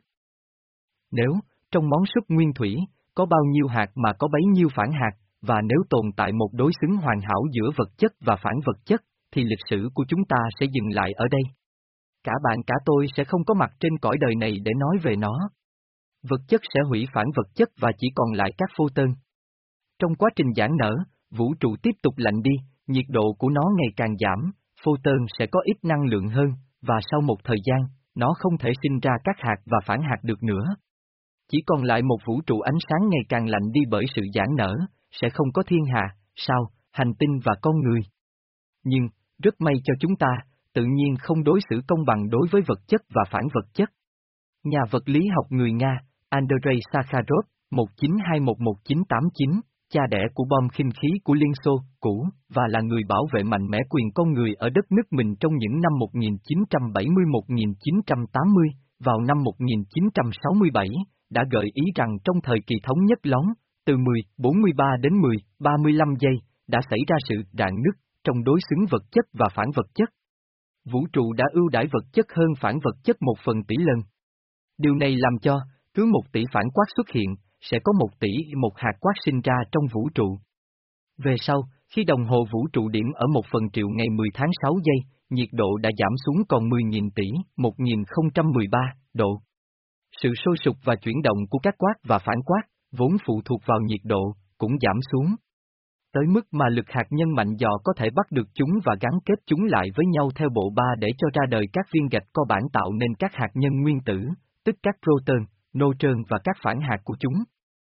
Speaker 1: Nếu, trong món súp nguyên thủy, có bao nhiêu hạt mà có bấy nhiêu phản hạt, và nếu tồn tại một đối xứng hoàn hảo giữa vật chất và phản vật chất, thì lịch sử của chúng ta sẽ dừng lại ở đây. Cả bạn cả tôi sẽ không có mặt trên cõi đời này để nói về nó. Vật chất sẽ hủy phản vật chất và chỉ còn lại các photon. Trong quá trình giãn nở, vũ trụ tiếp tục lạnh đi, nhiệt độ của nó ngày càng giảm, photon sẽ có ít năng lượng hơn, và sau một thời gian, nó không thể sinh ra các hạt và phản hạt được nữa. Chỉ còn lại một vũ trụ ánh sáng ngày càng lạnh đi bởi sự giãn nở, sẽ không có thiên hà, sao, hành tinh và con người. Nhưng, rất may cho chúng ta, tự nhiên không đối xử công bằng đối với vật chất và phản vật chất. Nhà vật lý học người Nga, Andrei Sakharov, một chín hai một một chín tám chín, cha đẻ của bom khinh khí của Liên Xô, cũ, và là người bảo vệ mạnh mẽ quyền con người ở đất nước mình trong những năm một nghìn chín trăm bảy mươi đến một nghìn chín trăm tám mươi, vào năm một nghìn chín trăm sáu mươi bảy, đã gợi ý rằng trong thời kỳ thống nhất lóng, từ mười bốn mươi ba đến mười ba mươi lăm giây, đã xảy ra sự rạn nứt trong đối xứng vật chất và phản vật chất. Vũ trụ đã ưu đãi vật chất hơn phản vật chất một phần tỷ lần. Điều này làm cho, cứ một tỷ phản quark xuất hiện, sẽ có một tỷ một hạt quark sinh ra trong vũ trụ. Về sau, khi đồng hồ vũ trụ điểm ở một phần triệu ngày mười tháng sáu giây, nhiệt độ đã giảm xuống còn mười nghìn tỷ, một nghìn không trăm mười ba độ. Sự sôi sục và chuyển động của các quark và phản quark, vốn phụ thuộc vào nhiệt độ, cũng giảm xuống. Tới mức mà lực hạt nhân mạnh dò có thể bắt được chúng và gắn kết chúng lại với nhau theo bộ ba để cho ra đời các viên gạch co bản tạo nên các hạt nhân nguyên tử, tức các proton, neutron và các phản hạt của chúng.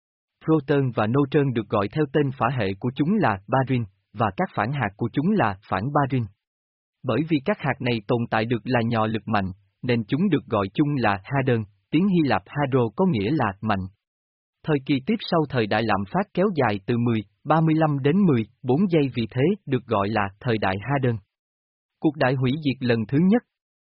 Speaker 1: proton và neutron được gọi theo tên phả hệ của chúng là barin, và các phản hạt của chúng là phản barin. Bởi vì các hạt này tồn tại được là nhò lực mạnh, nên chúng được gọi chung là hadron, tiếng Hy Lạp hadro có nghĩa là mạnh. Thời kỳ tiếp sau thời đại lạm phát kéo dài từ mười, ba mươi lăm đến mười bốn giây, vì thế được gọi là thời đại hadron. Cuộc đại hủy diệt lần thứ nhất.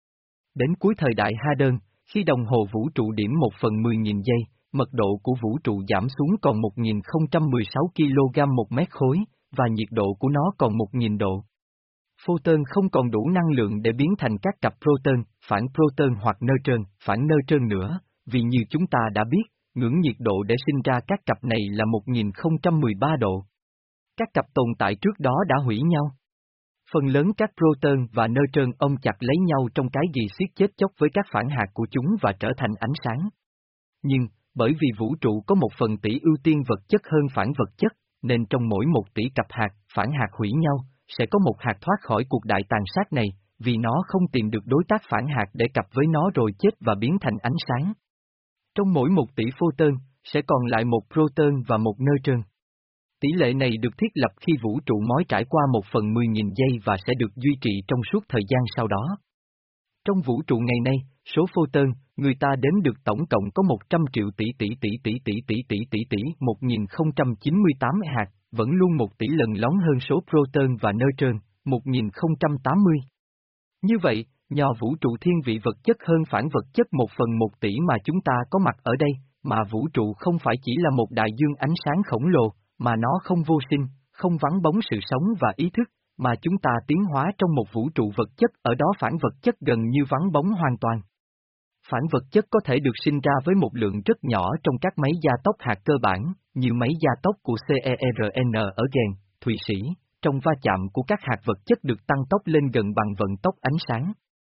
Speaker 1: Đến cuối thời đại hadron, khi đồng hồ vũ trụ điểm một phần mười nghìn giây, mật độ của vũ trụ giảm xuống còn một nghìn không trăm mười sáu ki lô gam một mét khối, và nhiệt độ của nó còn một nghìn độ. Photon không còn đủ năng lượng để biến thành các cặp proton, phản proton hoặc neutron, phản neutron nữa, vì như chúng ta đã biết, ngưỡng nhiệt độ để sinh ra các cặp này là một nghìn không trăm mười ba độ. Các cặp tồn tại trước đó đã hủy nhau. Phần lớn các proton và neutron ôm chặt lấy nhau trong cái ghi xiết chết chóc với các phản hạt của chúng và trở thành ánh sáng. Nhưng, bởi vì vũ trụ có một phần tỷ ưu tiên vật chất hơn phản vật chất, nên trong mỗi một tỷ cặp hạt, phản hạt hủy nhau, sẽ có một hạt thoát khỏi cuộc đại tàn sát này, vì nó không tìm được đối tác phản hạt để cặp với nó rồi chết và biến thành ánh sáng. Trong mỗi một tỷ photon, sẽ còn lại một proton và một neutron. Tỷ lệ này được thiết lập khi vũ trụ mói trải qua một phần mười nghìn giây và sẽ được duy trì trong suốt thời gian sau đó. Trong vũ trụ ngày nay, số photon, người ta đếm được tổng cộng có một trăm triệu tỷ tỷ tỷ tỷ tỷ tỷ tỷ tỷ tỷ một nghìn không trăm chín mươi tám hạt, vẫn luôn một tỷ lần lớn hơn số proton và neutron, một nghìn không trăm tám mươi. Như vậy, nhờ vũ trụ thiên vị vật chất hơn phản vật chất một phần một tỷ mà chúng ta có mặt ở đây, mà vũ trụ không phải chỉ là một đại dương ánh sáng khổng lồ, mà nó không vô sinh, không vắng bóng sự sống và ý thức, mà chúng ta tiến hóa trong một vũ trụ vật chất, ở đó phản vật chất gần như vắng bóng hoàn toàn. Phản vật chất có thể được sinh ra với một lượng rất nhỏ trong các máy gia tốc hạt cơ bản, như máy gia tốc của CERN ở Gen, Thụy Sĩ, trong va chạm của các hạt vật chất được tăng tốc lên gần bằng vận tốc ánh sáng.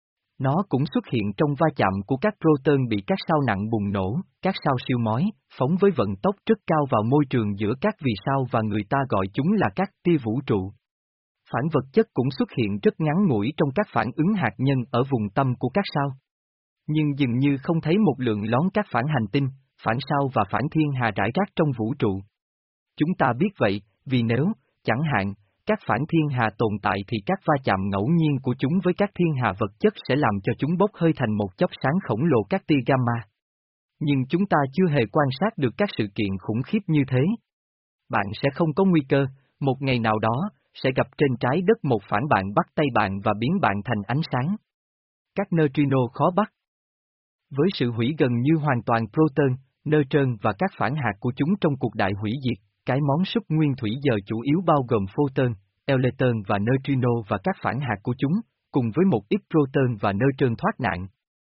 Speaker 1: Nó cũng xuất hiện trong va chạm của các proton bị các sao nặng bùng nổ, các sao siêu mói, phóng với vận tốc rất cao vào môi trường giữa các vì sao và người ta gọi chúng là các tia vũ trụ. Phản vật chất cũng xuất hiện rất ngắn ngủi trong các phản ứng hạt nhân ở vùng tâm của các sao. Nhưng dường như không thấy một lượng lớn các phản hành tinh, phản sao và phản thiên hà rải rác trong vũ trụ. Chúng ta biết vậy, vì nếu, chẳng hạn, các phản thiên hà tồn tại thì các va chạm ngẫu nhiên của chúng với các thiên hà vật chất sẽ làm cho chúng bốc hơi thành một chớp sáng khổng lồ các tia gamma. Nhưng chúng ta chưa hề quan sát được các sự kiện khủng khiếp như thế. Bạn sẽ không có nguy cơ, một ngày nào đó, sẽ gặp trên trái đất một phản bạn bắt tay bạn và biến bạn thành ánh sáng. Các neutrino khó bắt. Với sự hủy gần như hoàn toàn proton, neutron và các phản hạt của chúng trong cuộc đại hủy diệt, cái món súp nguyên thủy giờ chủ yếu bao gồm photon, electron và neutrino và các phản hạt của chúng, cùng với một ít proton và neutron thoát nạn.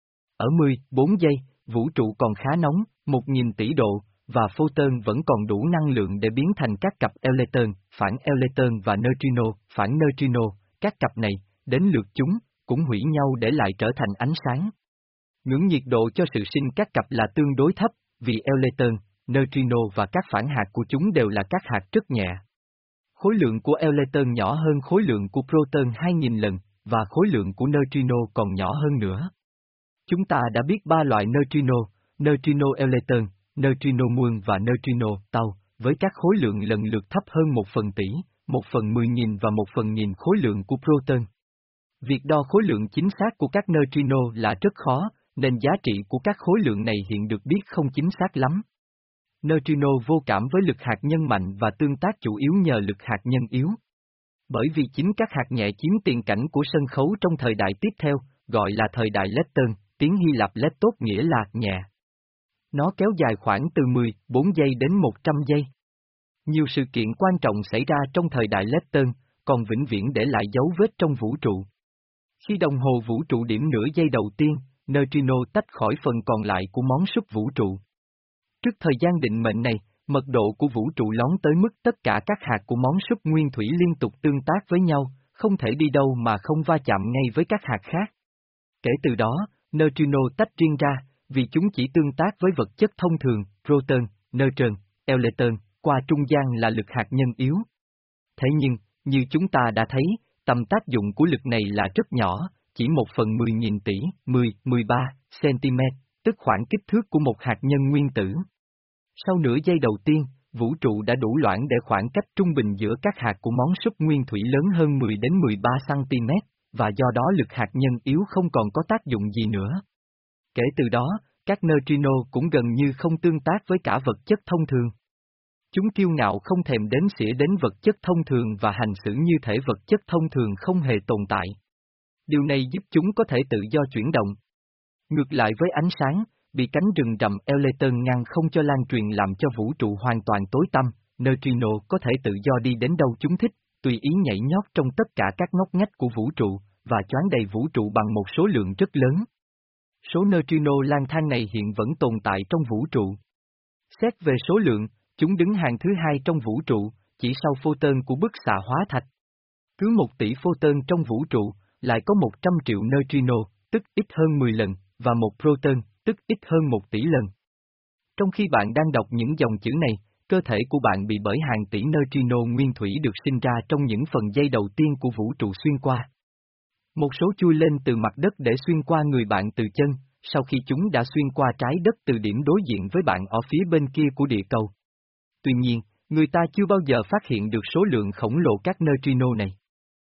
Speaker 1: Ở mười bốn giây, vũ trụ còn khá nóng, một nghìn tỷ độ, và photon vẫn còn đủ năng lượng để biến thành các cặp electron, phản electron và neutrino, phản neutrino, các cặp này, đến lượt chúng, cũng hủy nhau để lại trở thành ánh sáng. Ngưỡng nhiệt độ cho sự sinh các cặp là tương đối thấp, vì electron, neutrino và các phản hạt của chúng đều là các hạt rất nhẹ. Khối lượng của electron nhỏ hơn khối lượng của proton hai nghìn lần, và khối lượng của neutrino còn nhỏ hơn nữa. Chúng ta đã biết ba loại neutrino, neutrino electron, neutrino muon và neutrino tau, với các khối lượng lần lượt thấp hơn một phần tỷ, một phần mười nghìn và một phần nghìn khối lượng của proton. Việc đo khối lượng chính xác của các neutrino là rất khó, nên giá trị của các khối lượng này hiện được biết không chính xác lắm. Neutrino vô cảm với lực hạt nhân mạnh và tương tác chủ yếu nhờ lực hạt nhân yếu. Bởi vì chính các hạt nhẹ chiếm tiền cảnh của sân khấu trong thời đại tiếp theo, gọi là thời đại lepton, tiếng Hy Lạp leptos nghĩa là nhẹ. Nó kéo dài khoảng từ mười bốn giây đến một trăm giây. Nhiều sự kiện quan trọng xảy ra trong thời đại lepton, còn vĩnh viễn để lại dấu vết trong vũ trụ. Khi đồng hồ vũ trụ điểm nửa giây đầu tiên, neutrino tách khỏi phần còn lại của món súp vũ trụ. Trước thời gian định mệnh này, mật độ của vũ trụ lớn tới mức tất cả các hạt của món súp nguyên thủy liên tục tương tác với nhau, không thể đi đâu mà không va chạm ngay với các hạt khác. Kể từ đó, neutrino tách riêng ra, vì chúng chỉ tương tác với vật chất thông thường, proton, neutron, electron, qua trung gian là lực hạt nhân yếu. Thế nhưng, như chúng ta đã thấy, tầm tác dụng của lực này là rất nhỏ, chỉ một phần mười nghìn tỷ, mười, mười ba cm, tức khoảng kích thước của một hạt nhân nguyên tử. Sau nửa giây đầu tiên, vũ trụ đã đủ loãng để khoảng cách trung bình giữa các hạt của món súp nguyên thủy lớn hơn mười đến mười ba xăng-ti-mét, và do đó lực hạt nhân yếu không còn có tác dụng gì nữa. Kể từ đó, các neutrino cũng gần như không tương tác với cả vật chất thông thường. Chúng kiêu ngạo không thèm đếm xỉa đến vật chất thông thường và hành xử như thể vật chất thông thường không hề tồn tại. Điều này giúp chúng có thể tự do chuyển động. Ngược lại với ánh sáng, bị cánh rừng rậm Eleton ngăn không cho lan truyền làm cho vũ trụ hoàn toàn tối tăm, neutrino có thể tự do đi đến đâu chúng thích, tùy ý nhảy nhót trong tất cả các ngóc ngách của vũ trụ, và choán đầy vũ trụ bằng một số lượng rất lớn. Số neutrino lang thang này hiện vẫn tồn tại trong vũ trụ. Xét về số lượng, chúng đứng hàng thứ hai trong vũ trụ, chỉ sau photon của bức xạ hóa thạch. Cứ một tỷ photon trong vũ trụ, lại có một trăm triệu neutrino, tức ít hơn mười lần, và một proton, tức ít hơn một tỷ lần. Trong khi bạn đang đọc những dòng chữ này, cơ thể của bạn bị bởi hàng tỷ neutrino nguyên thủy được sinh ra trong những phần dây đầu tiên của vũ trụ xuyên qua. Một số chui lên từ mặt đất để xuyên qua người bạn từ chân, sau khi chúng đã xuyên qua trái đất từ điểm đối diện với bạn ở phía bên kia của địa cầu. Tuy nhiên, người ta chưa bao giờ phát hiện được số lượng khổng lồ các neutrino này.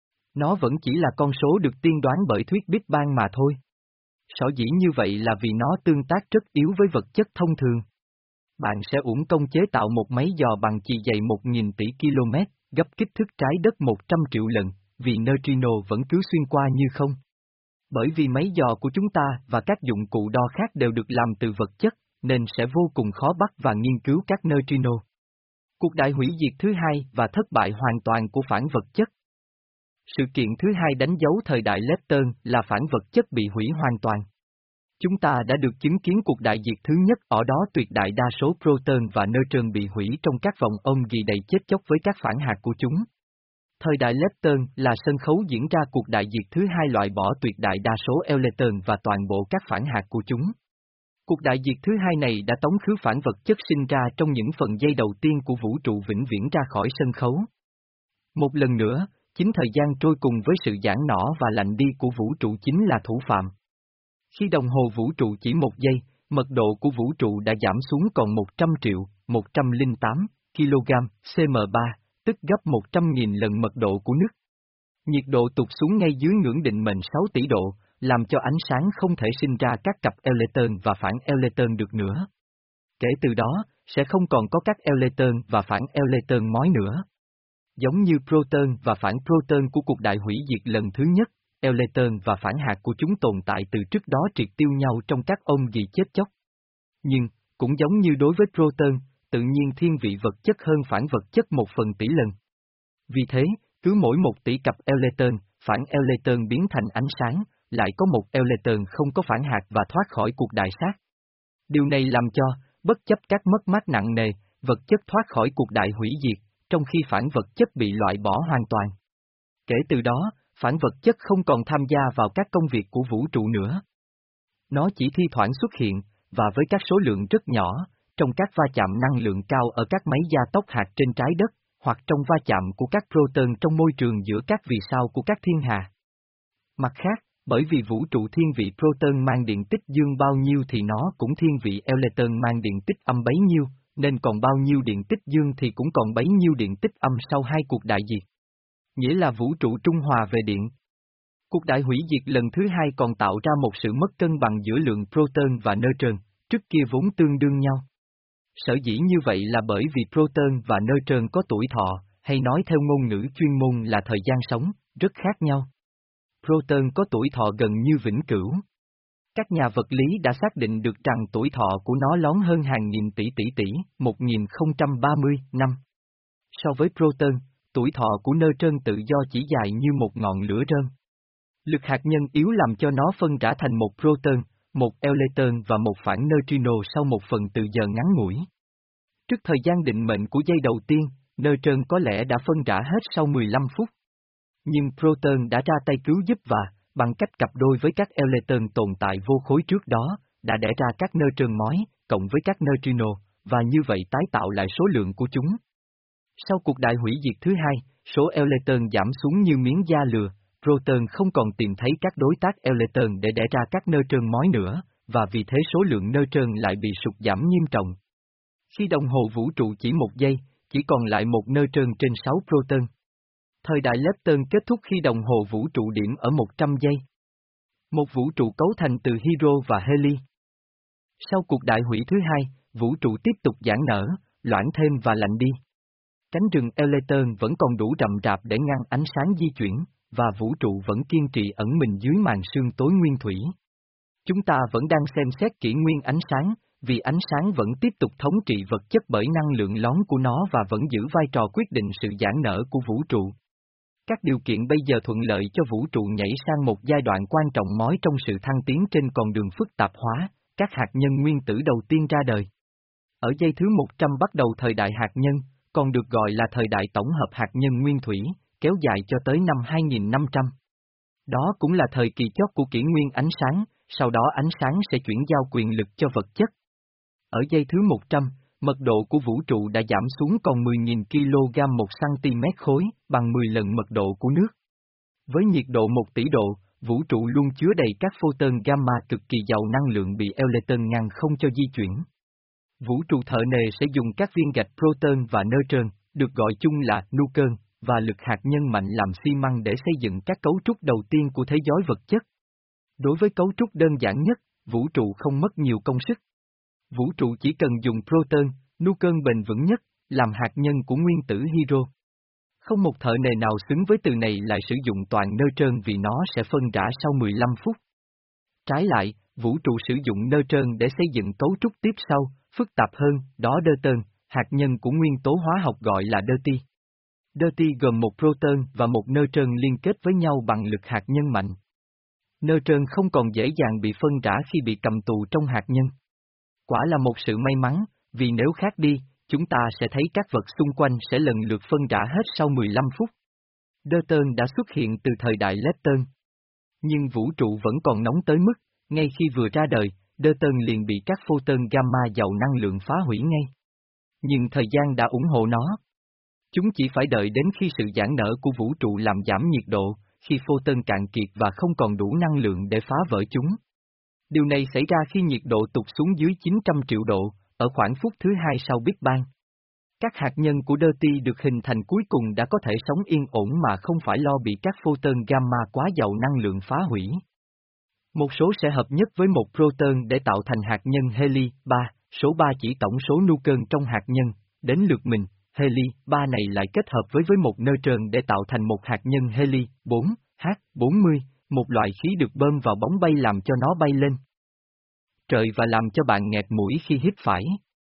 Speaker 1: Nó vẫn chỉ là con số được tiên đoán bởi thuyết Big Bang mà thôi. Sở dĩ như vậy là vì nó tương tác rất yếu với vật chất thông thường. Bạn sẽ uổng công chế tạo một máy dò bằng chiều dày một nghìn tỷ km, gấp kích thước trái đất một trăm triệu lần, vì neutrino vẫn cứ xuyên qua như không. Bởi vì máy dò của chúng ta và các dụng cụ đo khác đều được làm từ vật chất, nên sẽ vô cùng khó bắt và nghiên cứu các neutrino. Cuộc đại hủy diệt thứ hai và thất bại hoàn toàn của phản vật chất. Sự kiện thứ hai đánh dấu thời đại Lepton là phản vật chất bị hủy hoàn toàn. Chúng ta đã được chứng kiến cuộc đại diệt thứ nhất, ở đó tuyệt đại đa số proton và neutron bị hủy trong các vòng ôm ghi đầy chết chóc với các phản hạt của chúng. Thời đại Lepton là sân khấu diễn ra cuộc đại diệt thứ hai, loại bỏ tuyệt đại đa số Eleton và toàn bộ các phản hạt của chúng. Cuộc đại diệt thứ hai này đã tống khứ phản vật chất sinh ra trong những phần dây đầu tiên của vũ trụ vĩnh viễn ra khỏi sân khấu. Một lần nữa, chính thời gian trôi cùng với sự giãn nở và lạnh đi của vũ trụ chính là thủ phạm. Khi đồng hồ vũ trụ chỉ một giây, mật độ của vũ trụ đã giảm xuống còn một trăm triệu, một trăm lẻ tám kg xê em ba, tức gấp một trăm nghìn lần mật độ của nước. Nhiệt độ tụt xuống ngay dưới ngưỡng định mệnh sáu tỷ độ, làm cho ánh sáng không thể sinh ra các cặp Eleton và phản Eleton được nữa. Kể từ đó, sẽ không còn có các Eleton và phản Eleton mói nữa. Giống như proton và phản proton của cuộc đại hủy diệt lần thứ nhất, Eleton và phản hạt của chúng tồn tại từ trước đó triệt tiêu nhau trong các ôm ghi chết chóc. Nhưng, cũng giống như đối với proton, tự nhiên thiên vị vật chất hơn phản vật chất một phần tỷ lần. Vì thế, cứ mỗi một tỷ cặp Eleton, phản Eleton biến thành ánh sáng, lại có một Eleton không có phản hạt và thoát khỏi cuộc đại sát. Điều này làm cho, bất chấp các mất mát nặng nề, vật chất thoát khỏi cuộc đại hủy diệt, trong khi phản vật chất bị loại bỏ hoàn toàn. Kể từ đó, phản vật chất không còn tham gia vào các công việc của vũ trụ nữa. Nó chỉ thi thoảng xuất hiện, và với các số lượng rất nhỏ, trong các va chạm năng lượng cao ở các máy gia tốc hạt trên trái đất, hoặc trong va chạm của các proton trong môi trường giữa các vì sao của các thiên hà. Mặt khác, bởi vì vũ trụ thiên vị proton mang điện tích dương bao nhiêu thì nó cũng thiên vị Eleton mang điện tích âm bấy nhiêu, nên còn bao nhiêu điện tích dương thì cũng còn bấy nhiêu điện tích âm sau hai cuộc đại diệt. Nghĩa là vũ trụ trung hòa về điện. Cuộc đại hủy diệt lần thứ hai còn tạo ra một sự mất cân bằng giữa lượng proton và neutron, trước kia vốn tương đương nhau. Sở dĩ như vậy là bởi vì proton và neutron có tuổi thọ, hay nói theo ngôn ngữ chuyên môn là thời gian sống, rất khác nhau. Proton có tuổi thọ gần như vĩnh cửu. Các nhà vật lý đã xác định được rằng tuổi thọ của nó lón hơn hàng nghìn tỷ tỷ tỷ, một nghìn không trăm ba mươi năm. So với proton, tuổi thọ của neutron tự do chỉ dài như một ngọn lửa rơm. Lực hạt nhân yếu làm cho nó phân rã thành một proton, một Eleton và một phản neutrino sau một phần từ giờ ngắn ngủi. Trước thời gian định mệnh của giây đầu tiên, neutron có lẽ đã phân rã hết sau mười lăm phút. Nhưng proton đã ra tay cứu giúp và, bằng cách cặp đôi với các Eleton tồn tại vô khối trước đó, đã đẻ ra các neutron mói, cộng với các neutrino, và như vậy tái tạo lại số lượng của chúng. Sau cuộc đại hủy diệt thứ hai, số Eleton giảm xuống như miếng da lừa, proton không còn tìm thấy các đối tác Eleton để đẻ ra các neutron mói nữa, và vì thế số lượng neutron lại bị sụt giảm nghiêm trọng. Khi đồng hồ vũ trụ chỉ một giây, chỉ còn lại một neutron trên sáu proton. Thời đại lepton kết thúc khi đồng hồ vũ trụ điểm ở một trăm giây. Một vũ trụ cấu thành từ hydro và heli. Sau cuộc đại hủy thứ hai, vũ trụ tiếp tục giãn nở, loãng thêm và lạnh đi. Cánh rừng Eleton vẫn còn đủ rậm rạp để ngăn ánh sáng di chuyển, và vũ trụ vẫn kiên trì ẩn mình dưới màn sương tối nguyên thủy. Chúng ta vẫn đang xem xét kỷ nguyên ánh sáng, vì ánh sáng vẫn tiếp tục thống trị vật chất bởi năng lượng lón của nó và vẫn giữ vai trò quyết định sự giãn nở của vũ trụ. Các điều kiện bây giờ thuận lợi cho vũ trụ nhảy sang một giai đoạn quan trọng mói trong sự thăng tiến trên con đường phức tạp hóa, các hạt nhân nguyên tử đầu tiên ra đời. Ở giây thứ một trăm bắt đầu thời đại hạt nhân, còn được gọi là thời đại tổng hợp hạt nhân nguyên thủy, kéo dài cho tới năm hai nghìn năm trăm. Đó cũng là thời kỳ chót của kỷ nguyên ánh sáng, sau đó ánh sáng sẽ chuyển giao quyền lực cho vật chất. Ở giây thứ một trăm, mật độ của vũ trụ đã giảm xuống còn mười nghìn ki lô gam một xăng-ti mét khối, bằng mười lần mật độ của nước. Với nhiệt độ một tỷ độ, vũ trụ luôn chứa đầy các photon gamma cực kỳ giàu năng lượng bị Eleton ngăn không cho di chuyển. Vũ trụ thợ nề sẽ dùng các viên gạch proton và neutron, được gọi chung là nucleon, và lực hạt nhân mạnh làm xi măng để xây dựng các cấu trúc đầu tiên của thế giới vật chất. Đối với cấu trúc đơn giản nhất, vũ trụ không mất nhiều công sức. Vũ trụ chỉ cần dùng proton, nucleon bền vững nhất, làm hạt nhân của nguyên tử hydro. Không một thợ nề nào xứng với từ này lại sử dụng toàn neutron vì nó sẽ phân rã sau mười lăm phút. Trái lại, vũ trụ sử dụng neutron để xây dựng cấu trúc tiếp sau, phức tạp hơn, đó deuterium, hạt nhân của nguyên tố hóa học gọi là deuterium. Deuterium gồm một proton và một neutron liên kết với nhau bằng lực hạt nhân mạnh. Neutron không còn dễ dàng bị phân rã khi bị cầm tù trong hạt nhân. Quả là một sự may mắn, vì nếu khác đi, chúng ta sẽ thấy các vật xung quanh sẽ lần lượt phân rã hết sau mười lăm phút. Deuterium đã xuất hiện từ thời đại lepton. Nhưng vũ trụ vẫn còn nóng tới mức, ngay khi vừa ra đời, deuterium liền bị các photon gamma giàu năng lượng phá hủy ngay. Nhưng thời gian đã ủng hộ nó. Chúng chỉ phải đợi đến khi sự giãn nở của vũ trụ làm giảm nhiệt độ, khi photon cạn kiệt và không còn đủ năng lượng để phá vỡ chúng. Điều này xảy ra khi nhiệt độ tụt xuống dưới chín trăm triệu độ, ở khoảng phút thứ hai sau Big Bang. Các hạt nhân của deuterium được hình thành cuối cùng đã có thể sống yên ổn mà không phải lo bị các photon gamma quá giàu năng lượng phá hủy. Một số sẽ hợp nhất với một proton để tạo thành hạt nhân heli ba, số ba chỉ tổng số nucleon trong hạt nhân, đến lượt mình, heli ba này lại kết hợp với với một neutron để tạo thành một hạt nhân heli bốn, H bốn mươi, một loại khí được bơm vào bóng bay làm cho nó bay lên trời và làm cho bạn nghẹt mũi khi hít phải.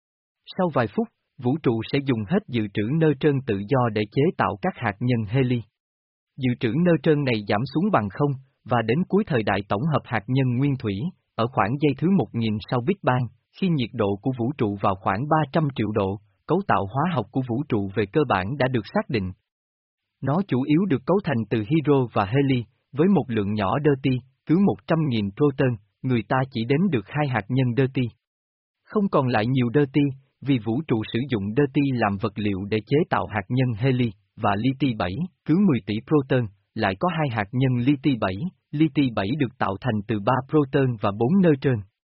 Speaker 1: Sau vài phút, vũ trụ sẽ dùng hết dự trữ neutron tự do để chế tạo các hạt nhân heli. Dự trữ neutron này giảm xuống bằng không, và đến cuối thời đại tổng hợp hạt nhân nguyên thủy, ở khoảng giây thứ một nghìn sau Big Bang, khi nhiệt độ của vũ trụ vào khoảng ba trăm triệu độ, cấu tạo hóa học của vũ trụ về cơ bản đã được xác định. Nó chủ yếu được cấu thành từ hydro và heli, với một lượng nhỏ deuterium, cứ một trăm nghìn proton, người ta chỉ đếm được hai hạt nhân deuterium. Không còn lại nhiều deuterium, vì vũ trụ sử dụng deuterium làm vật liệu để chế tạo hạt nhân heli, và li-ti bảy, cứ mười tỷ proton, lại có hai hạt nhân li-ti bảy, li-ti bảy được tạo thành từ ba proton và bốn neutron.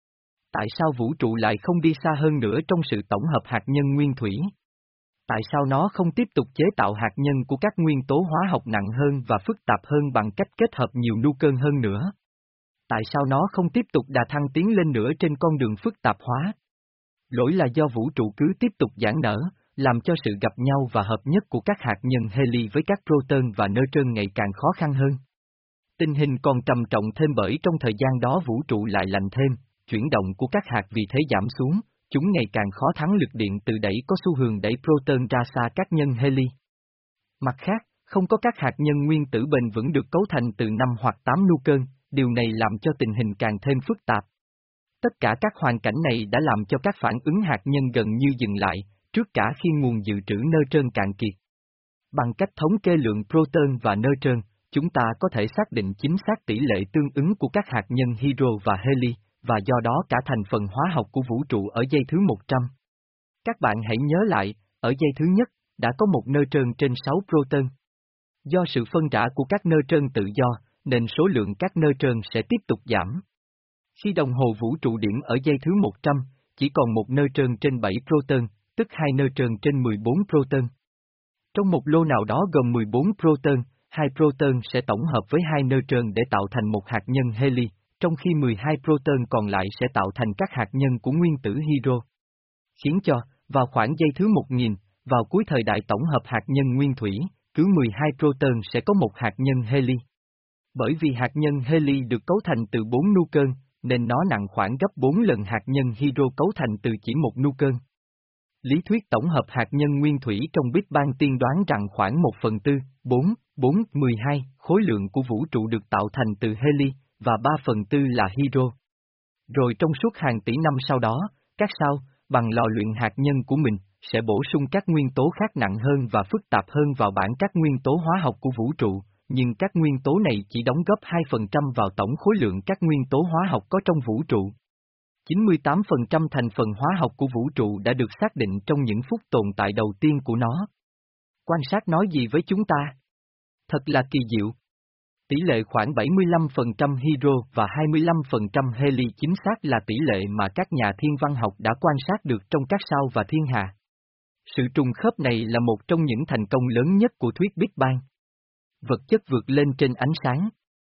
Speaker 1: Tại sao vũ trụ lại không đi xa hơn nữa trong sự tổng hợp hạt nhân nguyên thủy? Tại sao nó không tiếp tục chế tạo hạt nhân của các nguyên tố hóa học nặng hơn và phức tạp hơn bằng cách kết hợp nhiều nucleon hơn nữa? Tại sao nó không tiếp tục đà thăng tiến lên nữa trên con đường phức tạp hóa? Lỗi là do vũ trụ cứ tiếp tục giãn nở, làm cho sự gặp nhau và hợp nhất của các hạt nhân heli với các proton và neutron ngày càng khó khăn hơn. Tình hình còn trầm trọng thêm bởi trong thời gian đó vũ trụ lại lạnh thêm, chuyển động của các hạt vì thế giảm xuống, chúng ngày càng khó thắng lực điện từ đẩy có xu hướng đẩy proton ra xa các nhân heli. Mặt khác, không có các hạt nhân nguyên tử bền vững được cấu thành từ năm hoặc tám nucleon, điều này làm cho tình hình càng thêm phức tạp. Tất cả các hoàn cảnh này đã làm cho các phản ứng hạt nhân gần như dừng lại, trước cả khi nguồn dự trữ neutron cạn kiệt. Bằng cách thống kê lượng proton và neutron, chúng ta có thể xác định chính xác tỷ lệ tương ứng của các hạt nhân hydro và heli, và do đó cả thành phần hóa học của vũ trụ ở giây thứ một trăm. Các bạn hãy nhớ lại, ở giây thứ nhất, đã có một neutron trên sáu proton. Do sự phân rã của các neutron tự do, nên số lượng các neutron sẽ tiếp tục giảm. Khi đồng hồ vũ trụ điểm ở giây thứ một trăm, chỉ còn một neutron trên bảy proton, tức hai neutron trên mười bốn proton. Trong một lô nào đó gồm mười bốn proton, hai proton sẽ tổng hợp với hai neutron để tạo thành một hạt nhân heli, trong khi mười hai proton còn lại sẽ tạo thành các hạt nhân của nguyên tử hydro. Khiến cho, vào khoảng giây thứ một nghìn, vào cuối thời đại tổng hợp hạt nhân nguyên thủy, cứ mười hai proton sẽ có một hạt nhân heli. Bởi vì hạt nhân heli được cấu thành từ bốn nucleon, nên nó nặng khoảng gấp bốn lần hạt nhân hydro cấu thành từ chỉ một nucleon. Lý thuyết tổng hợp hạt nhân nguyên thủy trong Big Bang tiên đoán rằng khoảng một phần tư, bốn, bốn, mười hai khối lượng của vũ trụ được tạo thành từ heli, và ba phần tư là hydro. Rồi trong suốt hàng tỷ năm sau đó, các sao, bằng lò luyện hạt nhân của mình, sẽ bổ sung các nguyên tố khác nặng hơn và phức tạp hơn vào bảng các nguyên tố hóa học của vũ trụ, nhưng các nguyên tố này chỉ đóng góp hai phần trăm vào tổng khối lượng các nguyên tố hóa học có trong vũ trụ. chín mươi tám phần trăm thành phần hóa học của vũ trụ đã được xác định trong những phút tồn tại đầu tiên của nó. Quan sát nói gì với chúng ta? Thật là kỳ diệu. Tỷ lệ khoảng bảy mươi lăm phần trăm hydro và hai mươi lăm phần trăm heli chính xác là tỷ lệ mà các nhà thiên văn học đã quan sát được trong các sao và thiên hà. Sự trùng khớp này là một trong những thành công lớn nhất của thuyết Big Bang. Vật chất vượt lên trên ánh sáng.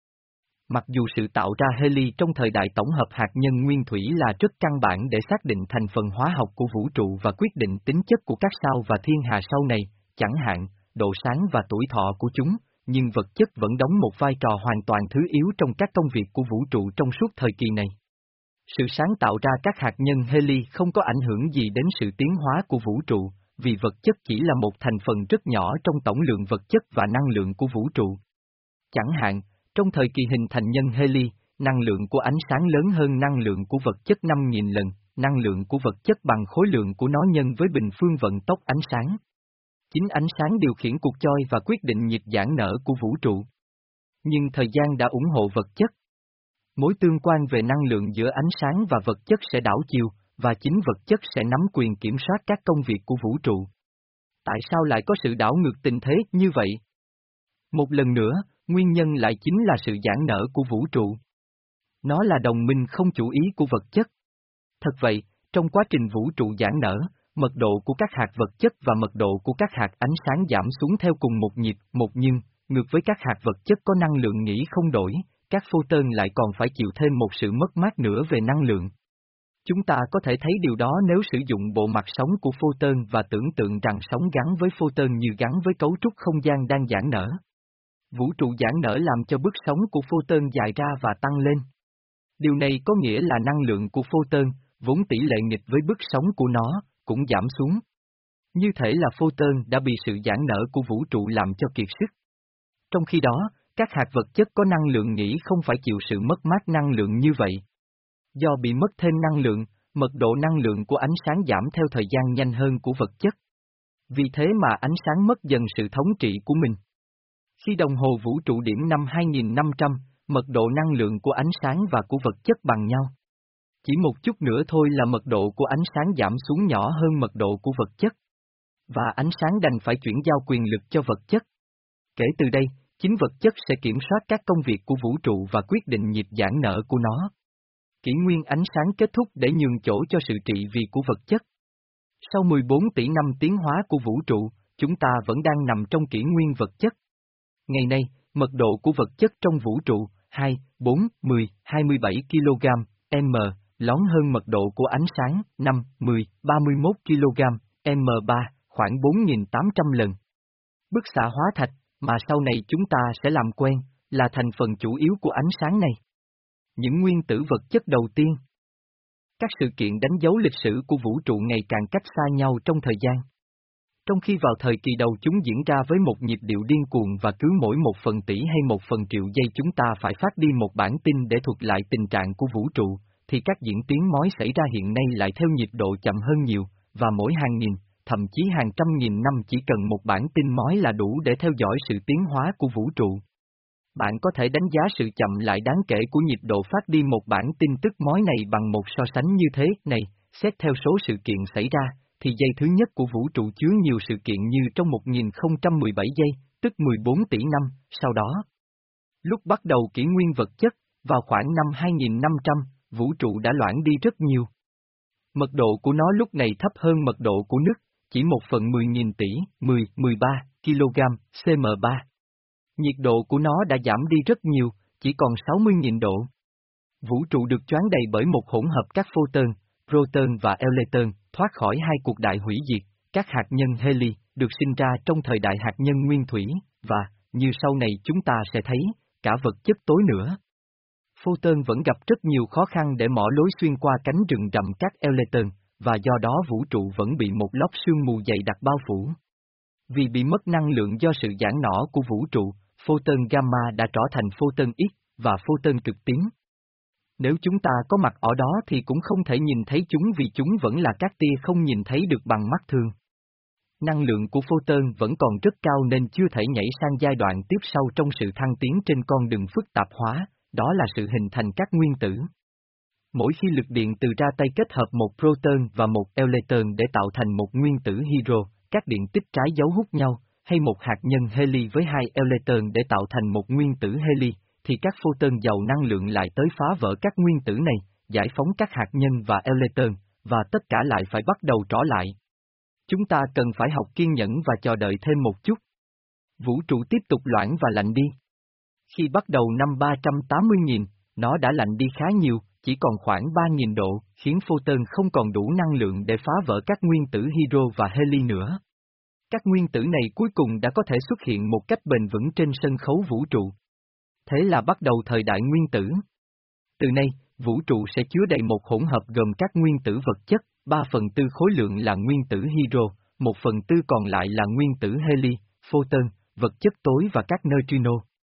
Speaker 1: Mặc dù sự tạo ra heli trong thời đại tổng hợp hạt nhân nguyên thủy là rất căn bản để xác định thành phần hóa học của vũ trụ và quyết định tính chất của các sao và thiên hà sau này, chẳng hạn, độ sáng và tuổi thọ của chúng, nhưng vật chất vẫn đóng một vai trò hoàn toàn thứ yếu trong các công việc của vũ trụ trong suốt thời kỳ này. Sự sáng tạo ra các hạt nhân heli không có ảnh hưởng gì đến sự tiến hóa của vũ trụ, vì vật chất chỉ là một thành phần rất nhỏ trong tổng lượng vật chất và năng lượng của vũ trụ. Chẳng hạn, trong thời kỳ hình thành nhân heli, năng lượng của ánh sáng lớn hơn năng lượng của vật chất năm nghìn lần, năng lượng của vật chất bằng khối lượng của nó nhân với bình phương vận tốc ánh sáng. Chính ánh sáng điều khiển cuộc choi và quyết định nhịp giãn nở của vũ trụ. Nhưng thời gian đã ủng hộ vật chất. Mối tương quan về năng lượng giữa ánh sáng và vật chất sẽ đảo chiều, và chính vật chất sẽ nắm quyền kiểm soát các công việc của vũ trụ. Tại sao lại có sự đảo ngược tình thế như vậy? Một lần nữa, nguyên nhân lại chính là sự giãn nở của vũ trụ. Nó là đồng minh không chủ ý của vật chất. Thật vậy, trong quá trình vũ trụ giãn nở, mật độ của các hạt vật chất và mật độ của các hạt ánh sáng giảm xuống theo cùng một nhịp, một nhưng, ngược với các hạt vật chất có năng lượng nghỉ không đổi, các photon lại còn phải chịu thêm một sự mất mát nữa về năng lượng. Chúng ta có thể thấy điều đó nếu sử dụng bộ mặt sóng của photon và tưởng tượng rằng sóng gắn với photon như gắn với cấu trúc không gian đang giãn nở. Vũ trụ giãn nở làm cho bước sóng của photon dài ra và tăng lên. Điều này có nghĩa là năng lượng của photon, vốn tỷ lệ nghịch với bước sóng của nó, cũng giảm xuống. Như thể là photon đã bị sự giãn nở của vũ trụ làm cho kiệt sức. Trong khi đó, các hạt vật chất có năng lượng nghỉ không phải chịu sự mất mát năng lượng như vậy. Do bị mất thêm năng lượng, mật độ năng lượng của ánh sáng giảm theo thời gian nhanh hơn của vật chất. Vì thế mà ánh sáng mất dần sự thống trị của mình. Khi đồng hồ vũ trụ điểm năm hai nghìn năm trăm, mật độ năng lượng của ánh sáng và của vật chất bằng nhau. Chỉ một chút nữa thôi là mật độ của ánh sáng giảm xuống nhỏ hơn mật độ của vật chất. Và ánh sáng đành phải chuyển giao quyền lực cho vật chất. Kể từ đây, chính vật chất sẽ kiểm soát các công việc của vũ trụ và quyết định nhịp giãn nở của nó. Kỷ nguyên ánh sáng kết thúc để nhường chỗ cho sự trị vì của vật chất. Sau mười bốn tỷ năm tiến hóa của vũ trụ, chúng ta vẫn đang nằm trong kỷ nguyên vật chất. Ngày nay, mật độ của vật chất trong vũ trụ, hai, bốn, mười, hai mươi bảy ki-lô-gam, m, lón hơn mật độ của ánh sáng, năm, mười, ba mươi mốt ki-lô-gam, m ba, khoảng bốn nghìn tám trăm lần. Bức xạ hóa thạch, mà sau này chúng ta sẽ làm quen, là thành phần chủ yếu của ánh sáng này. Những nguyên tử vật chất đầu tiên. Các sự kiện đánh dấu lịch sử của vũ trụ ngày càng cách xa nhau trong thời gian. Trong khi vào thời kỳ đầu chúng diễn ra với một nhịp điệu điên cuồng và cứ mỗi một phần tỷ hay một phần triệu giây chúng ta phải phát đi một bản tin để thuật lại tình trạng của vũ trụ, thì các diễn tiến mói xảy ra hiện nay lại theo nhịp độ chậm hơn nhiều, và mỗi hàng nghìn, thậm chí hàng trăm nghìn năm chỉ cần một bản tin mói là đủ để theo dõi sự tiến hóa của vũ trụ. Bạn có thể đánh giá sự chậm lại đáng kể của nhịp độ phát đi một bản tin tức mói này bằng một so sánh như thế này, xét theo số sự kiện xảy ra, thì giây thứ nhất của vũ trụ chứa nhiều sự kiện như trong một nghìn không trăm mười bảy giây, tức mười bốn tỷ năm, sau đó. Lúc bắt đầu kỷ nguyên vật chất, vào khoảng năm hai nghìn năm trăm, vũ trụ đã loãng đi rất nhiều. Mật độ của nó lúc này thấp hơn mật độ của nước, chỉ một phần mười nghìn tỷ, mười, mười ba kg, xê em ba. Nhiệt độ của nó đã giảm đi rất nhiều, chỉ còn sáu mươi nghìn độ. Vũ trụ được choán đầy bởi một hỗn hợp các photon, proton và electron, thoát khỏi hai cuộc đại hủy diệt, các hạt nhân heli, được sinh ra trong thời đại hạt nhân nguyên thủy, và, như sau này chúng ta sẽ thấy, cả vật chất tối nữa. Photon vẫn gặp rất nhiều khó khăn để mỏ lối xuyên qua cánh rừng rậm các electron, và do đó vũ trụ vẫn bị một lớp sương mù dày đặc bao phủ. Vì bị mất năng lượng do sự giãn nở của vũ trụ, photon gamma đã trở thành photon X, và photon cực tím. Nếu chúng ta có mặt ở đó thì cũng không thể nhìn thấy chúng vì chúng vẫn là các tia không nhìn thấy được bằng mắt thường. Năng lượng của photon vẫn còn rất cao nên chưa thể nhảy sang giai đoạn tiếp sau trong sự thăng tiến trên con đường phức tạp hóa, đó là sự hình thành các nguyên tử. Mỗi khi lực điện từ ra tay kết hợp một proton và một electron để tạo thành một nguyên tử hydro, các điện tích trái dấu hút nhau, hay một hạt nhân heli với hai electron để tạo thành một nguyên tử heli, thì các photon giàu năng lượng lại tới phá vỡ các nguyên tử này, giải phóng các hạt nhân và electron, và tất cả lại phải bắt đầu trở lại. Chúng ta cần phải học kiên nhẫn và chờ đợi thêm một chút. Vũ trụ tiếp tục loãng và lạnh đi. Khi bắt đầu năm ba trăm tám mươi nghìn, nó đã lạnh đi khá nhiều, chỉ còn khoảng ba nghìn độ, khiến photon không còn đủ năng lượng để phá vỡ các nguyên tử hydro và heli nữa. Các nguyên tử này cuối cùng đã có thể xuất hiện một cách bền vững trên sân khấu vũ trụ. Thế là bắt đầu thời đại nguyên tử. Từ nay, vũ trụ sẽ chứa đầy một hỗn hợp gồm các nguyên tử vật chất, ba phần tư khối lượng là nguyên tử hydro, một phần tư còn lại là nguyên tử heli, photon, vật chất tối và các neutrino.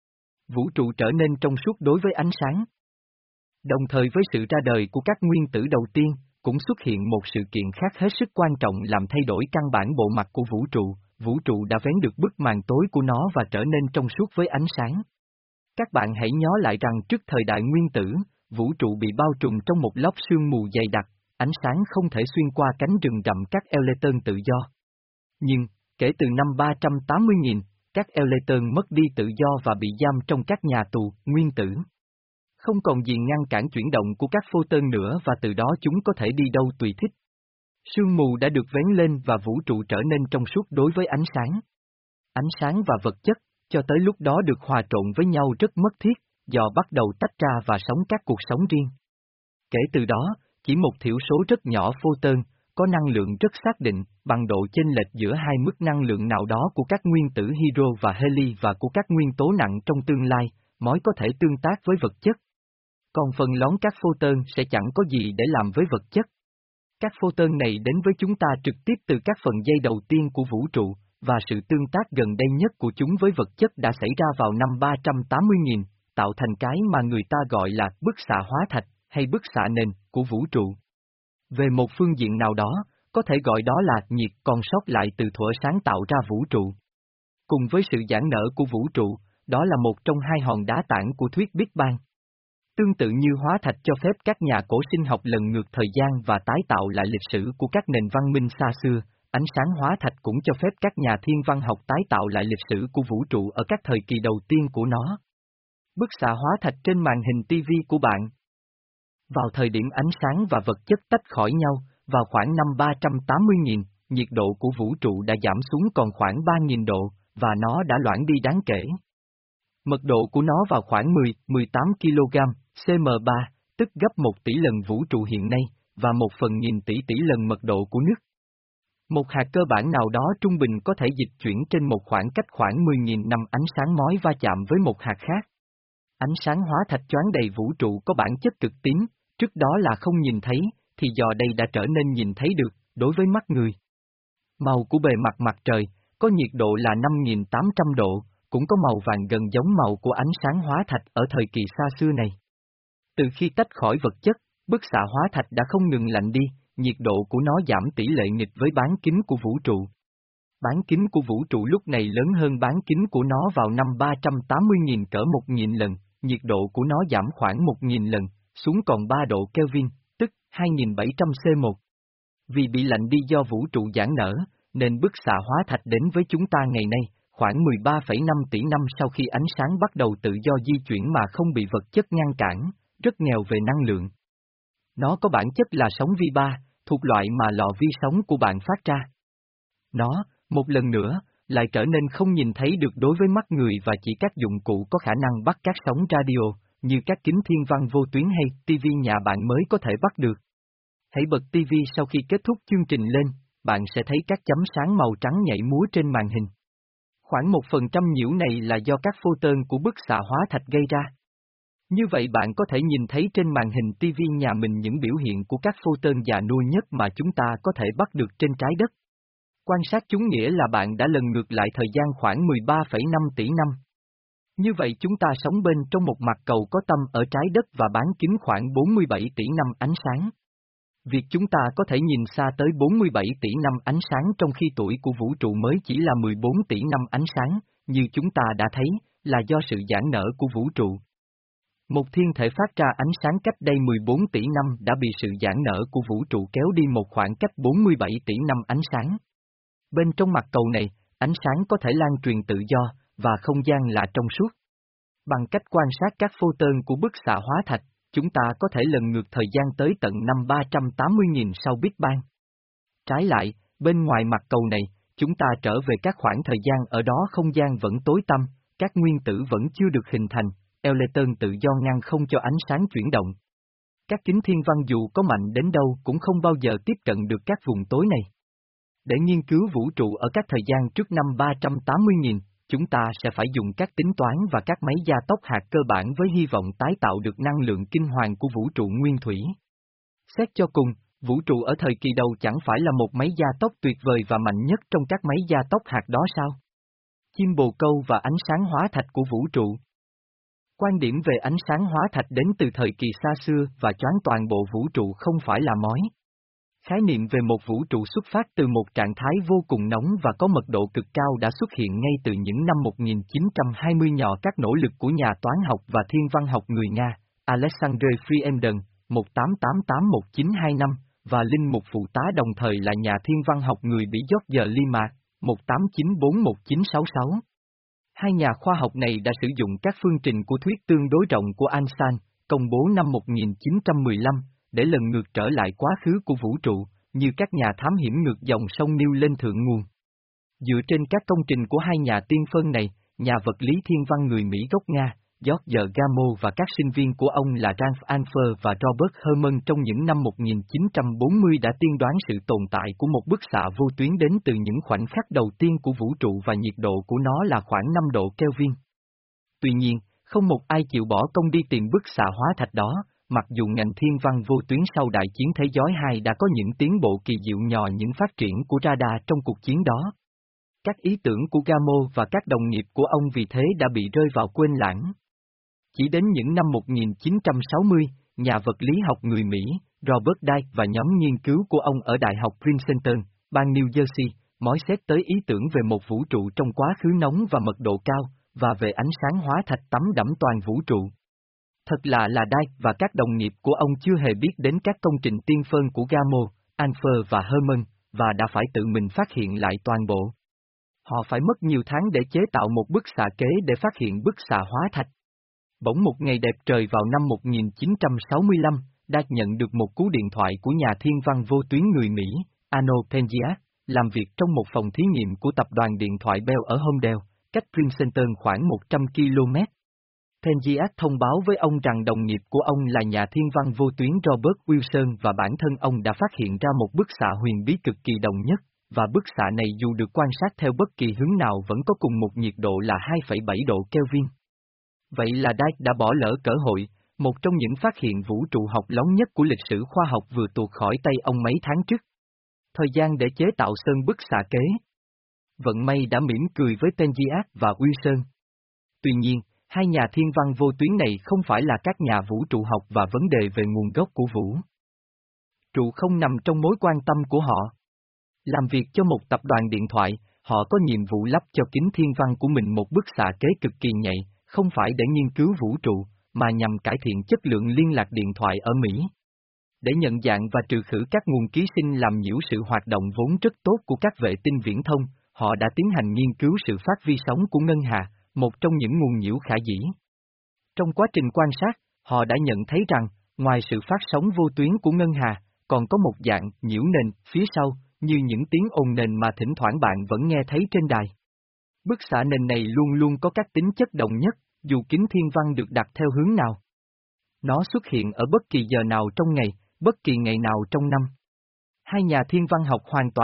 Speaker 1: Vũ trụ trở nên trong suốt đối với ánh sáng. Đồng thời với sự ra đời của các nguyên tử đầu tiên, cũng xuất hiện một sự kiện khác hết sức quan trọng làm thay đổi căn bản bộ mặt của vũ trụ, vũ trụ đã vén được bức màn tối của nó và trở nên trong suốt với ánh sáng. Các bạn hãy nhớ lại rằng trước thời đại nguyên tử, vũ trụ bị bao trùm trong một lớp sương mù dày đặc, ánh sáng không thể xuyên qua cánh rừng rậm các electron tự do. Nhưng, kể từ năm ba trăm tám mươi nghìn, các electron mất đi tự do và bị giam trong các nhà tù, nguyên tử. Không còn gì ngăn cản chuyển động của các photon nữa và từ đó chúng có thể đi đâu tùy thích. Sương mù đã được vén lên và vũ trụ trở nên trong suốt đối với ánh sáng. Ánh sáng và vật chất, cho tới lúc đó được hòa trộn với nhau rất mất thiết, do bắt đầu tách ra và sống các cuộc sống riêng. Kể từ đó, chỉ một thiểu số rất nhỏ photon, có năng lượng rất xác định, bằng độ chênh lệch giữa hai mức năng lượng nào đó của các nguyên tử hydro và heli và của các nguyên tố nặng trong tương lai, mới có thể tương tác với vật chất. Còn phần lớn các photon sẽ chẳng có gì để làm với vật chất. Các photon này đến với chúng ta trực tiếp từ các phần dây đầu tiên của vũ trụ, và sự tương tác gần đây nhất của chúng với vật chất đã xảy ra vào năm ba trăm tám mươi nghìn, tạo thành cái mà người ta gọi là bức xạ hóa thạch, hay bức xạ nền, của vũ trụ. Về một phương diện nào đó, có thể gọi đó là nhiệt còn sót lại từ thuở sáng tạo ra vũ trụ. Cùng với sự giãn nở của vũ trụ, đó là một trong hai hòn đá tảng của thuyết Big Bang. Tương tự như hóa thạch cho phép các nhà cổ sinh học lần ngược thời gian và tái tạo lại lịch sử của các nền văn minh xa xưa, ánh sáng hóa thạch cũng cho phép các nhà thiên văn học tái tạo lại lịch sử của vũ trụ ở các thời kỳ đầu tiên của nó. Bức xạ hóa thạch trên màn hình ti vi của bạn. Vào thời điểm ánh sáng và vật chất tách khỏi nhau, vào khoảng năm ba trăm tám mươi nghìn, nhiệt độ của vũ trụ đã giảm xuống còn khoảng ba nghìn độ, và nó đã loãng đi đáng kể. Mật độ của nó vào khoảng mười, mười tám kg, xê em ba, tức gấp một tỷ lần vũ trụ hiện nay, và một phần nghìn tỷ tỷ lần mật độ của nước. Một hạt cơ bản nào đó trung bình có thể dịch chuyển trên một khoảng cách khoảng mười nghìn năm ánh sáng mối va chạm với một hạt khác. Ánh sáng hóa thạch choán đầy vũ trụ có bản chất cực tím, trước đó là không nhìn thấy, thì giờ đây đã trở nên nhìn thấy được, đối với mắt người. Màu của bề mặt mặt trời, có nhiệt độ là năm nghìn tám trăm độ, cũng có màu vàng gần giống màu của ánh sáng hóa thạch ở thời kỳ xa xưa này. Từ khi tách khỏi vật chất, bức xạ hóa thạch đã không ngừng lạnh đi, nhiệt độ của nó giảm tỷ lệ nghịch với bán kính của vũ trụ. Bán kính của vũ trụ lúc này lớn hơn bán kính của nó vào năm ba trăm tám mươi nghìn cỡ một nghìn lần, nhiệt độ của nó giảm khoảng một nghìn lần, xuống còn ba độ Kelvin, tức hai nghìn bảy trăm C một. Vì bị lạnh đi do vũ trụ giãn nở, nên bức xạ hóa thạch đến với chúng ta ngày nay, khoảng mười ba phẩy năm tỷ năm sau khi ánh sáng bắt đầu tự do di chuyển mà không bị vật chất ngăn cản, rất nghèo về năng lượng. Nó có bản chất là sóng vi ba, thuộc loại mà lò vi sóng của bạn phát ra. Nó, một lần nữa, lại trở nên không nhìn thấy được đối với mắt người và chỉ các dụng cụ có khả năng bắt các sóng radio, như các kính thiên văn vô tuyến hay ti vi nhà bạn mới có thể bắt được. Hãy bật ti vi sau khi kết thúc chương trình lên, bạn sẽ thấy các chấm sáng màu trắng nhảy múa trên màn hình. Khoảng một phần trăm nhiễu này là do các photon của bức xạ hóa thạch gây ra. Như vậy bạn có thể nhìn thấy trên màn hình ti vi nhà mình những biểu hiện của các photon già nua nhất mà chúng ta có thể bắt được trên trái đất. Quan sát chúng nghĩa là bạn đã lần ngược lại thời gian khoảng mười ba phẩy năm tỷ năm. Như vậy chúng ta sống bên trong một mặt cầu có tâm ở trái đất và bán kính khoảng bốn mươi bảy tỷ năm ánh sáng. Việc chúng ta có thể nhìn xa tới bốn mươi bảy tỷ năm ánh sáng trong khi tuổi của vũ trụ mới chỉ là mười bốn tỷ năm ánh sáng, như chúng ta đã thấy, là do sự giãn nở của vũ trụ. Một thiên thể phát ra ánh sáng cách đây mười bốn tỷ năm đã bị sự giãn nở của vũ trụ kéo đi một khoảng cách bốn mươi bảy tỷ năm ánh sáng. Bên trong mặt cầu này, ánh sáng có thể lan truyền tự do, và không gian là trong suốt. Bằng cách quan sát các photon của bức xạ hóa thạch, chúng ta có thể lần ngược thời gian tới tận năm ba trăm tám mươi nghìn sau Big Bang. Trái lại, bên ngoài mặt cầu này, chúng ta trở về các khoảng thời gian ở đó không gian vẫn tối tăm, các nguyên tử vẫn chưa được hình thành, electron tự do ngăn không cho ánh sáng chuyển động. Các kính thiên văn dù có mạnh đến đâu cũng không bao giờ tiếp cận được các vùng tối này. Để nghiên cứu vũ trụ ở các thời gian trước năm ba trăm tám mươi nghìn, chúng ta sẽ phải dùng các tính toán và các máy gia tốc hạt cơ bản với hy vọng tái tạo được năng lượng kinh hoàng của vũ trụ nguyên thủy. Xét cho cùng, vũ trụ ở thời kỳ đầu chẳng phải là một máy gia tốc tuyệt vời và mạnh nhất trong các máy gia tốc hạt đó sao? Chim bồ câu và ánh sáng hóa thạch của vũ trụ. Quan điểm về ánh sáng hóa thạch đến từ thời kỳ xa xưa và choáng toàn bộ vũ trụ không phải là mói. Khái niệm về một vũ trụ xuất phát từ một trạng thái vô cùng nóng và có mật độ cực cao đã xuất hiện ngay từ những năm một nghìn chín trăm hai mươi nhờ các nỗ lực của nhà toán học và thiên văn học người Nga, Alexander Friedman, một tám tám tám một chín hai năm, và linh mục phụ tá đồng thời là nhà thiên văn học người Bỉ George Lima, một tám chín bốn một chín sáu sáu. Hai nhà khoa học này đã sử dụng các phương trình của thuyết tương đối rộng của Einstein, công bố năm một nghìn chín trăm mười lăm, để lần ngược trở lại quá khứ của vũ trụ, như các nhà thám hiểm ngược dòng sông nêu lên thượng nguồn. Dựa trên các công trình của hai nhà tiên phân này, nhà vật lý thiên văn người Mỹ gốc Nga, George Gamow và các sinh viên của ông là Ralph Alpher và Robert Herman trong những năm một nghìn chín trăm bốn mươi đã tiên đoán sự tồn tại của một bức xạ vô tuyến đến từ những khoảnh khắc đầu tiên của vũ trụ và nhiệt độ của nó là khoảng năm độ Kelvin. Tuy nhiên, không một ai chịu bỏ công đi tìm bức xạ hóa thạch đó, mặc dù ngành thiên văn vô tuyến sau Đại chiến Thế giới hai đã có những tiến bộ kỳ diệu nhờ những phát triển của radar trong cuộc chiến đó. Các ý tưởng của Gamow và các đồng nghiệp của ông vì thế đã bị rơi vào quên lãng. Chỉ đến những năm một nghìn chín trăm sáu mươi, nhà vật lý học người Mỹ, Robert Dike và nhóm nghiên cứu của ông ở Đại học Princeton, bang New Jersey, mối xét tới ý tưởng về một vũ trụ trong quá khứ nóng và mật độ cao, và về ánh sáng hóa thạch tắm đẫm toàn vũ trụ. Thật lạ là Dike và các đồng nghiệp của ông chưa hề biết đến các công trình tiên phân của Gamow, Alpher và Herman, và đã phải tự mình phát hiện lại toàn bộ. Họ phải mất nhiều tháng để chế tạo một bức xạ kế để phát hiện bức xạ hóa thạch. Bỗng một ngày đẹp trời vào năm một nghìn chín trăm sáu mươi lăm, Dike nhận được một cú điện thoại của nhà thiên văn vô tuyến người Mỹ, Arno Penzias, làm việc trong một phòng thí nghiệm của tập đoàn điện thoại Bell ở Holmdel, cách Princeton khoảng một trăm ki lô mét. Penzias thông báo với ông rằng đồng nghiệp của ông là nhà thiên văn vô tuyến Robert Wilson và bản thân ông đã phát hiện ra một bức xạ huyền bí cực kỳ đồng nhất, và bức xạ này dù được quan sát theo bất kỳ hướng nào vẫn có cùng một nhiệt độ là hai phẩy bảy độ Kelvin. Vậy là Dike đã bỏ lỡ cơ hội, một trong những phát hiện vũ trụ học lóng nhất của lịch sử khoa học vừa tuột khỏi tay ông mấy tháng trước. Thời gian để chế tạo sơn bức xạ kế. Vận may đã mỉm cười với Penzias và Wilson. Tuy nhiên, hai nhà thiên văn vô tuyến này không phải là các nhà vũ trụ học và vấn đề về nguồn gốc của vũ trụ không nằm trong mối quan tâm của họ. Làm việc cho một tập đoàn điện thoại, họ có nhiệm vụ lắp cho kính thiên văn của mình một bức xạ kế cực kỳ nhạy, không phải để nghiên cứu vũ trụ, mà nhằm cải thiện chất lượng liên lạc điện thoại ở Mỹ. Để nhận dạng và trừ khử các nguồn ký sinh làm nhiễu sự hoạt động vốn rất tốt của các vệ tinh viễn thông, họ đã tiến hành nghiên cứu sự phát vi sóng của ngân hà, một trong những nguồn nhiễu khả dĩ. Trong quá trình quan sát, họ đã nhận thấy rằng, ngoài sự phát sóng vô tuyến của ngân hà, còn có một dạng nhiễu nền phía sau, như những tiếng ồn nền mà thỉnh thoảng bạn vẫn nghe thấy trên đài. Bức xạ nền này luôn luôn có các tính chất đồng nhất, dù kính thiên văn được đặt theo hướng nào. Nó xuất hiện ở bất kỳ giờ nào trong ngày, bất kỳ ngày nào trong năm. Hai nhà thiên văn học hoàn toàn